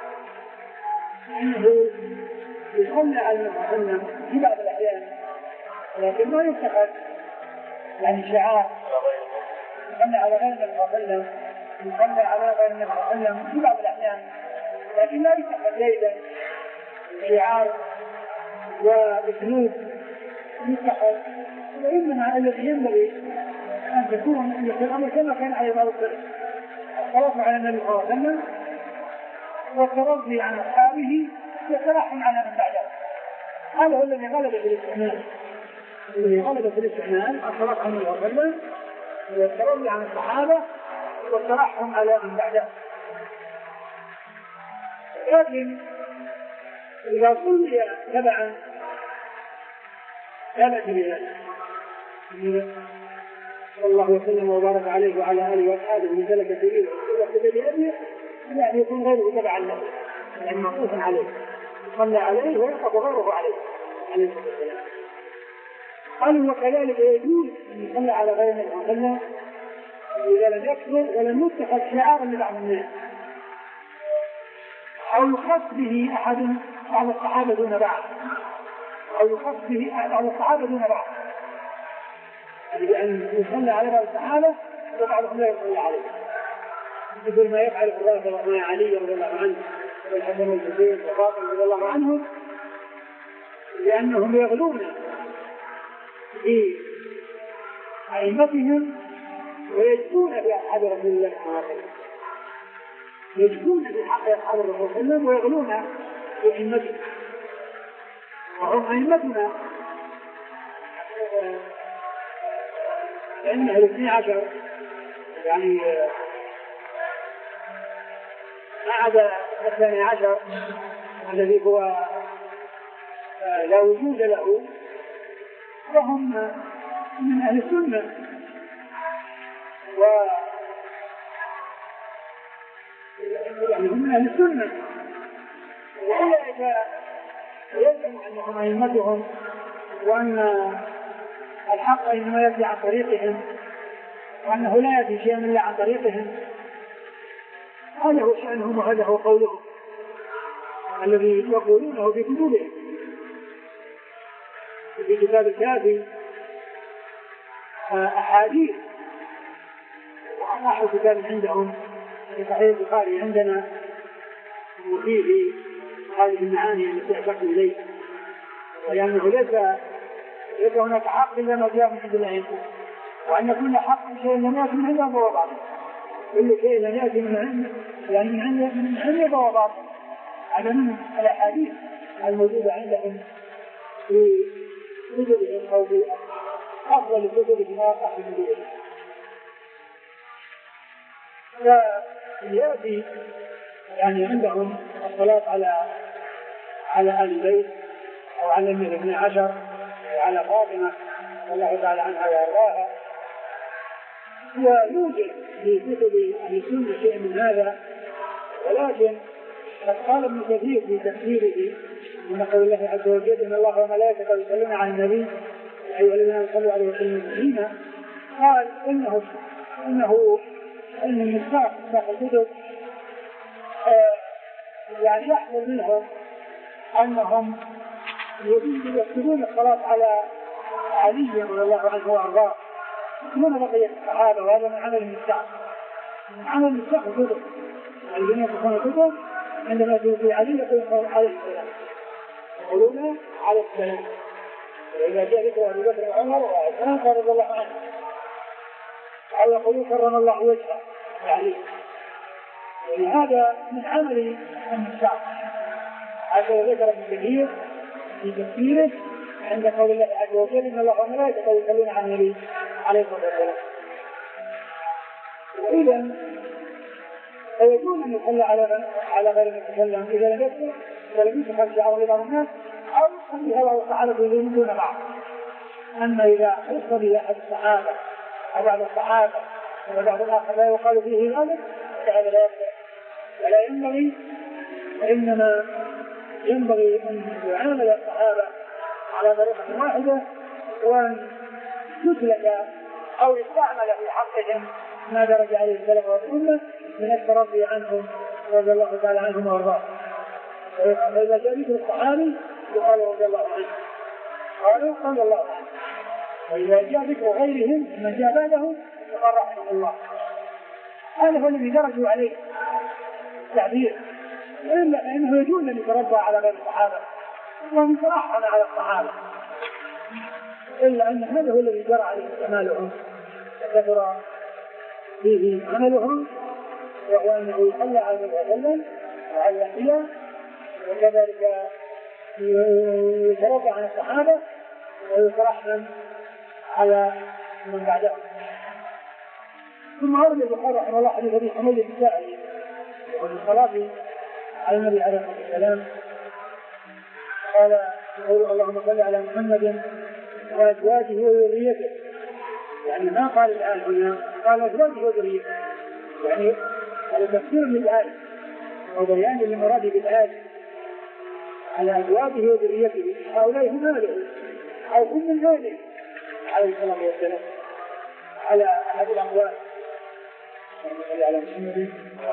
أنه يصلى على النبي صلى الله عليه وسلم في بعض الأحيان، لكن ما يتخذ يعني شعار يصلى على غير النبي صلى الله عليه وسلم، يصلى على غير النبي صلى الله عليه وسلم في بعض الأحيان، لكن لا يتخذ ليلا شعار واسلوب يتخذ. وإنما الذي ينبغي أن تكون الأمر كما كان عليه بعض الصلاة على النبي صلى الله عليه وسلم والترضي عن أصحابه والترحم على من بعده. هذا هو الذي غلب في الاستعمال، الذي غلب في الاستعمال الصلاة على النبي صلى الله عليه وسلم والترضي عن الصحابة والترحم على من بعده. لكن إذا صلي تبعا لا بأس بذلك. صلى الله وسلم وبارك عليه وعلى آله وأصحابه من سلك سبيله واهتدى بهديه، يعني يكون غيره تبعا له، يعني معطوفا عليه، صلى عليه ويعطف غيره عليه عليه الصلاة والسلام. قالوا وكذلك يجوز أن يصلى على غير النبي صلى الله عليه وسلم إذا لم يكثر ولم يتخذ شعارا لبعض الناس، أو يخص به أحد بعض الصحابة دون بعض، أو يخص به بعض الصحابة دون بعض، لأن يصلى على بعض الصحابة وبعضهم لا يصلى عليه، مثل ما يفعل الرافضة مع علي رضي الله عنه والحسن والحسين وفاطمة رضي الله عنهم، لأنهم يغلون في أئمتهم ويجدون في أصحاب رسول الله صلى الله عليه وسلم، يجدون في حق أصحاب الرسول صلى الله عليه وسلم ويغلون في أئمتهم، وهم أئمتنا فإنه الاثني عشر يعني ما عدا الثاني عشر الذي هو لا وجود له، وهم من أهل السنة، و يعني هم من أهل السنة، وأولئك يزعم أنهم أئمتهم وأن الحق إنما يأتي عن طريقهم وأنه لا يأتي شيئا إلا عن طريقهم. هذا هو شأنهم وهذا هو قولهم الذي يقولونه في كتبهم. في كتاب الكافي أحاديث وأحد كتاب عندهم في صحيح البخاري عندنا وفيه هذه المعاني التي أشرت إليه، ولأنه ليس ليس هناك حق إلا ما جاء من عند الله، وأن كل حق شيء لم يأتي من عنده فهو باطل، كل شيء لم يأتي من عنده يعني من عنده من عنده فهو باطل. هذا من الأحاديث الموجودة عندهم في كتبهم أو في أفضل كتبهم وأحسن كتبهم. فيأتي يعني عندهم الصلاة على على آل البيت أو على الاثني عشر وعلى فاطمة والله تعالى عنها وأرضاها، ويوجد في كتب أهل السنة شيء من هذا، ولكن قد قال ابن كثير في تفسيره من قول الله عز وجل إن الله وملائكته يصلون على النبي يا أيها الذين آمنوا صلوا عليه وسلموا تسليما، قال إنه إنه إن المساق مساق الكتب يعني يحصل منهم أنهم يكتبون الصلاة على علي رضي الله عنه وأرضاه دون بقية الصحابة، وهذا من عمل المساق من عمل المساق الكتب الذين يكتبون الكتب عندما يكون علي يقولون عليه السلام يقولون عليه السلام، وإذا جاء ذكر أبي بكر وعمر وعثمان رضي الله عنه أو يقولون كرم الله وجهه يعني هذا من عمل المساق. هذا ذكر ابن كثير في تفسيره عند قول الله عز وجل إن الله وملائكته يصلون على النبي عليه الصلاة والسلام. وإذا فيكون أن يصلى على على غير النبي صلى الله عليه وسلم إذا لم يكن ولم يكن شعار لبعض الناس أو أن هذا الصحابة يريدون دون بعض. أما إذا خص به أحد الصحابة أو بعض الصحابة وبعض الآخر لا يقال فيه ذلك فهذا لا ولا ينبغي، وإنما ينبغي أن يعامل الصحابة على طريقة واحدة وأن يسلك أو يستعمل في حقهم ما درج عليه السلف والسنة من الترضي عنهم رضي الله تعالى عنهم وارضاهم. فإذا جاء ذكر الصحابي يقال رضي الله عنه قالوا رضي الله عنه، وإذا جاء ذكر غيرهم من جاء بعده يقال رحمه الله. هذا هو الذي درجوا عليه التعبير، وإلا فإنه يجوز أن يتربى على غير الصحابة ومن ترحم على الصحابة، إلا أن هذا هو الذي جرى عليه استعمالهم وكثر فيه عملهم، وهو أنه يصلى على النبي صلى الله عليه وسلم وعلى الأنبياء وكذلك يتربى عن الصحابة ويترحم على من بعدهم. ثم أورد البخاري رحمه الله حديث أبي حميد الساعدي يقول الصلاة على النبي عليه الصلاة والسلام قال يقول اللهم صل على محمد وأزواجه وذريته، يعني ما قال الآن هنا قال أزواجه وذريته، يعني هذا تفسير للآية أو بيان للمراد بالآية على أزواجه وذريته، هؤلاء هم أهله أو هم من أهله عليه الصلاة والسلام على أحد الأموال على محمد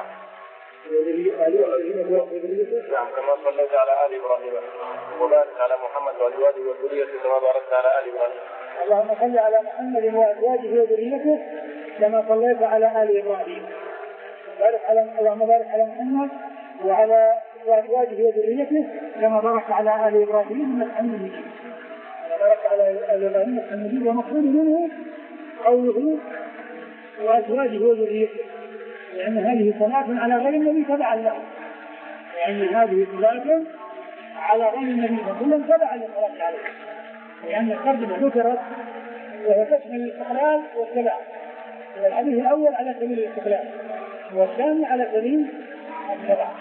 نعم كما صليت على آل إبراهيم وبارك على محمد وأزواجه وذريته كما باركت على آل إبراهيم.
اللهم صل على محمد وأزواجه وذريته كما صليت على آل إبراهيم. بارك على اللهم بارك على محمد وعلى أزواجه وذريته كما باركت على آل إبراهيم إنك حميد مجيد. بارك على آل إبراهيم إنك حميد مجيد. ومقصود منه قوله وأزواجه وذريته، لأن هذه صلاة على غير النبي تبعا له، لأن هذه صلاة على غير النبي فكلهم تبعا للصلاة عليه، لأن الترجمة ذكرت وهو تشمل الاستقلال والتبع. الحديث الأول على سبيل الاستقلال والثاني على سبيل التبع.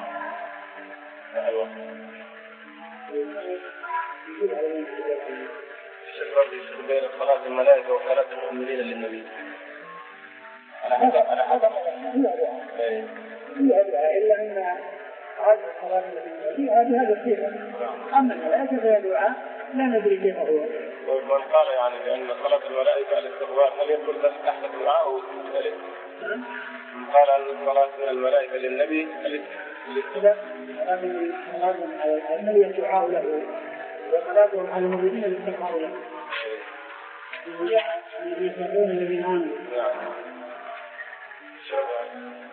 بين صلاة الملائكة وصلاة المؤمنين للنبي على حسب على حسب
إلا أن هذه الصلاة فيها بهذا الصيغة. أما الملائكة فهي دعاء لا ندري كيف هو.
ومن قال يعني بأن صلاة الملائكة الاستغفار هل يدخل بس تحت الدعاء أو مختلف؟ من قال أن صلاة الملائكة للنبي الاستغفار
هذه صلاة على النبي الدعاء له وصلاتهم على المؤمنين الاستغفار له. يسرون الذين آمنوا.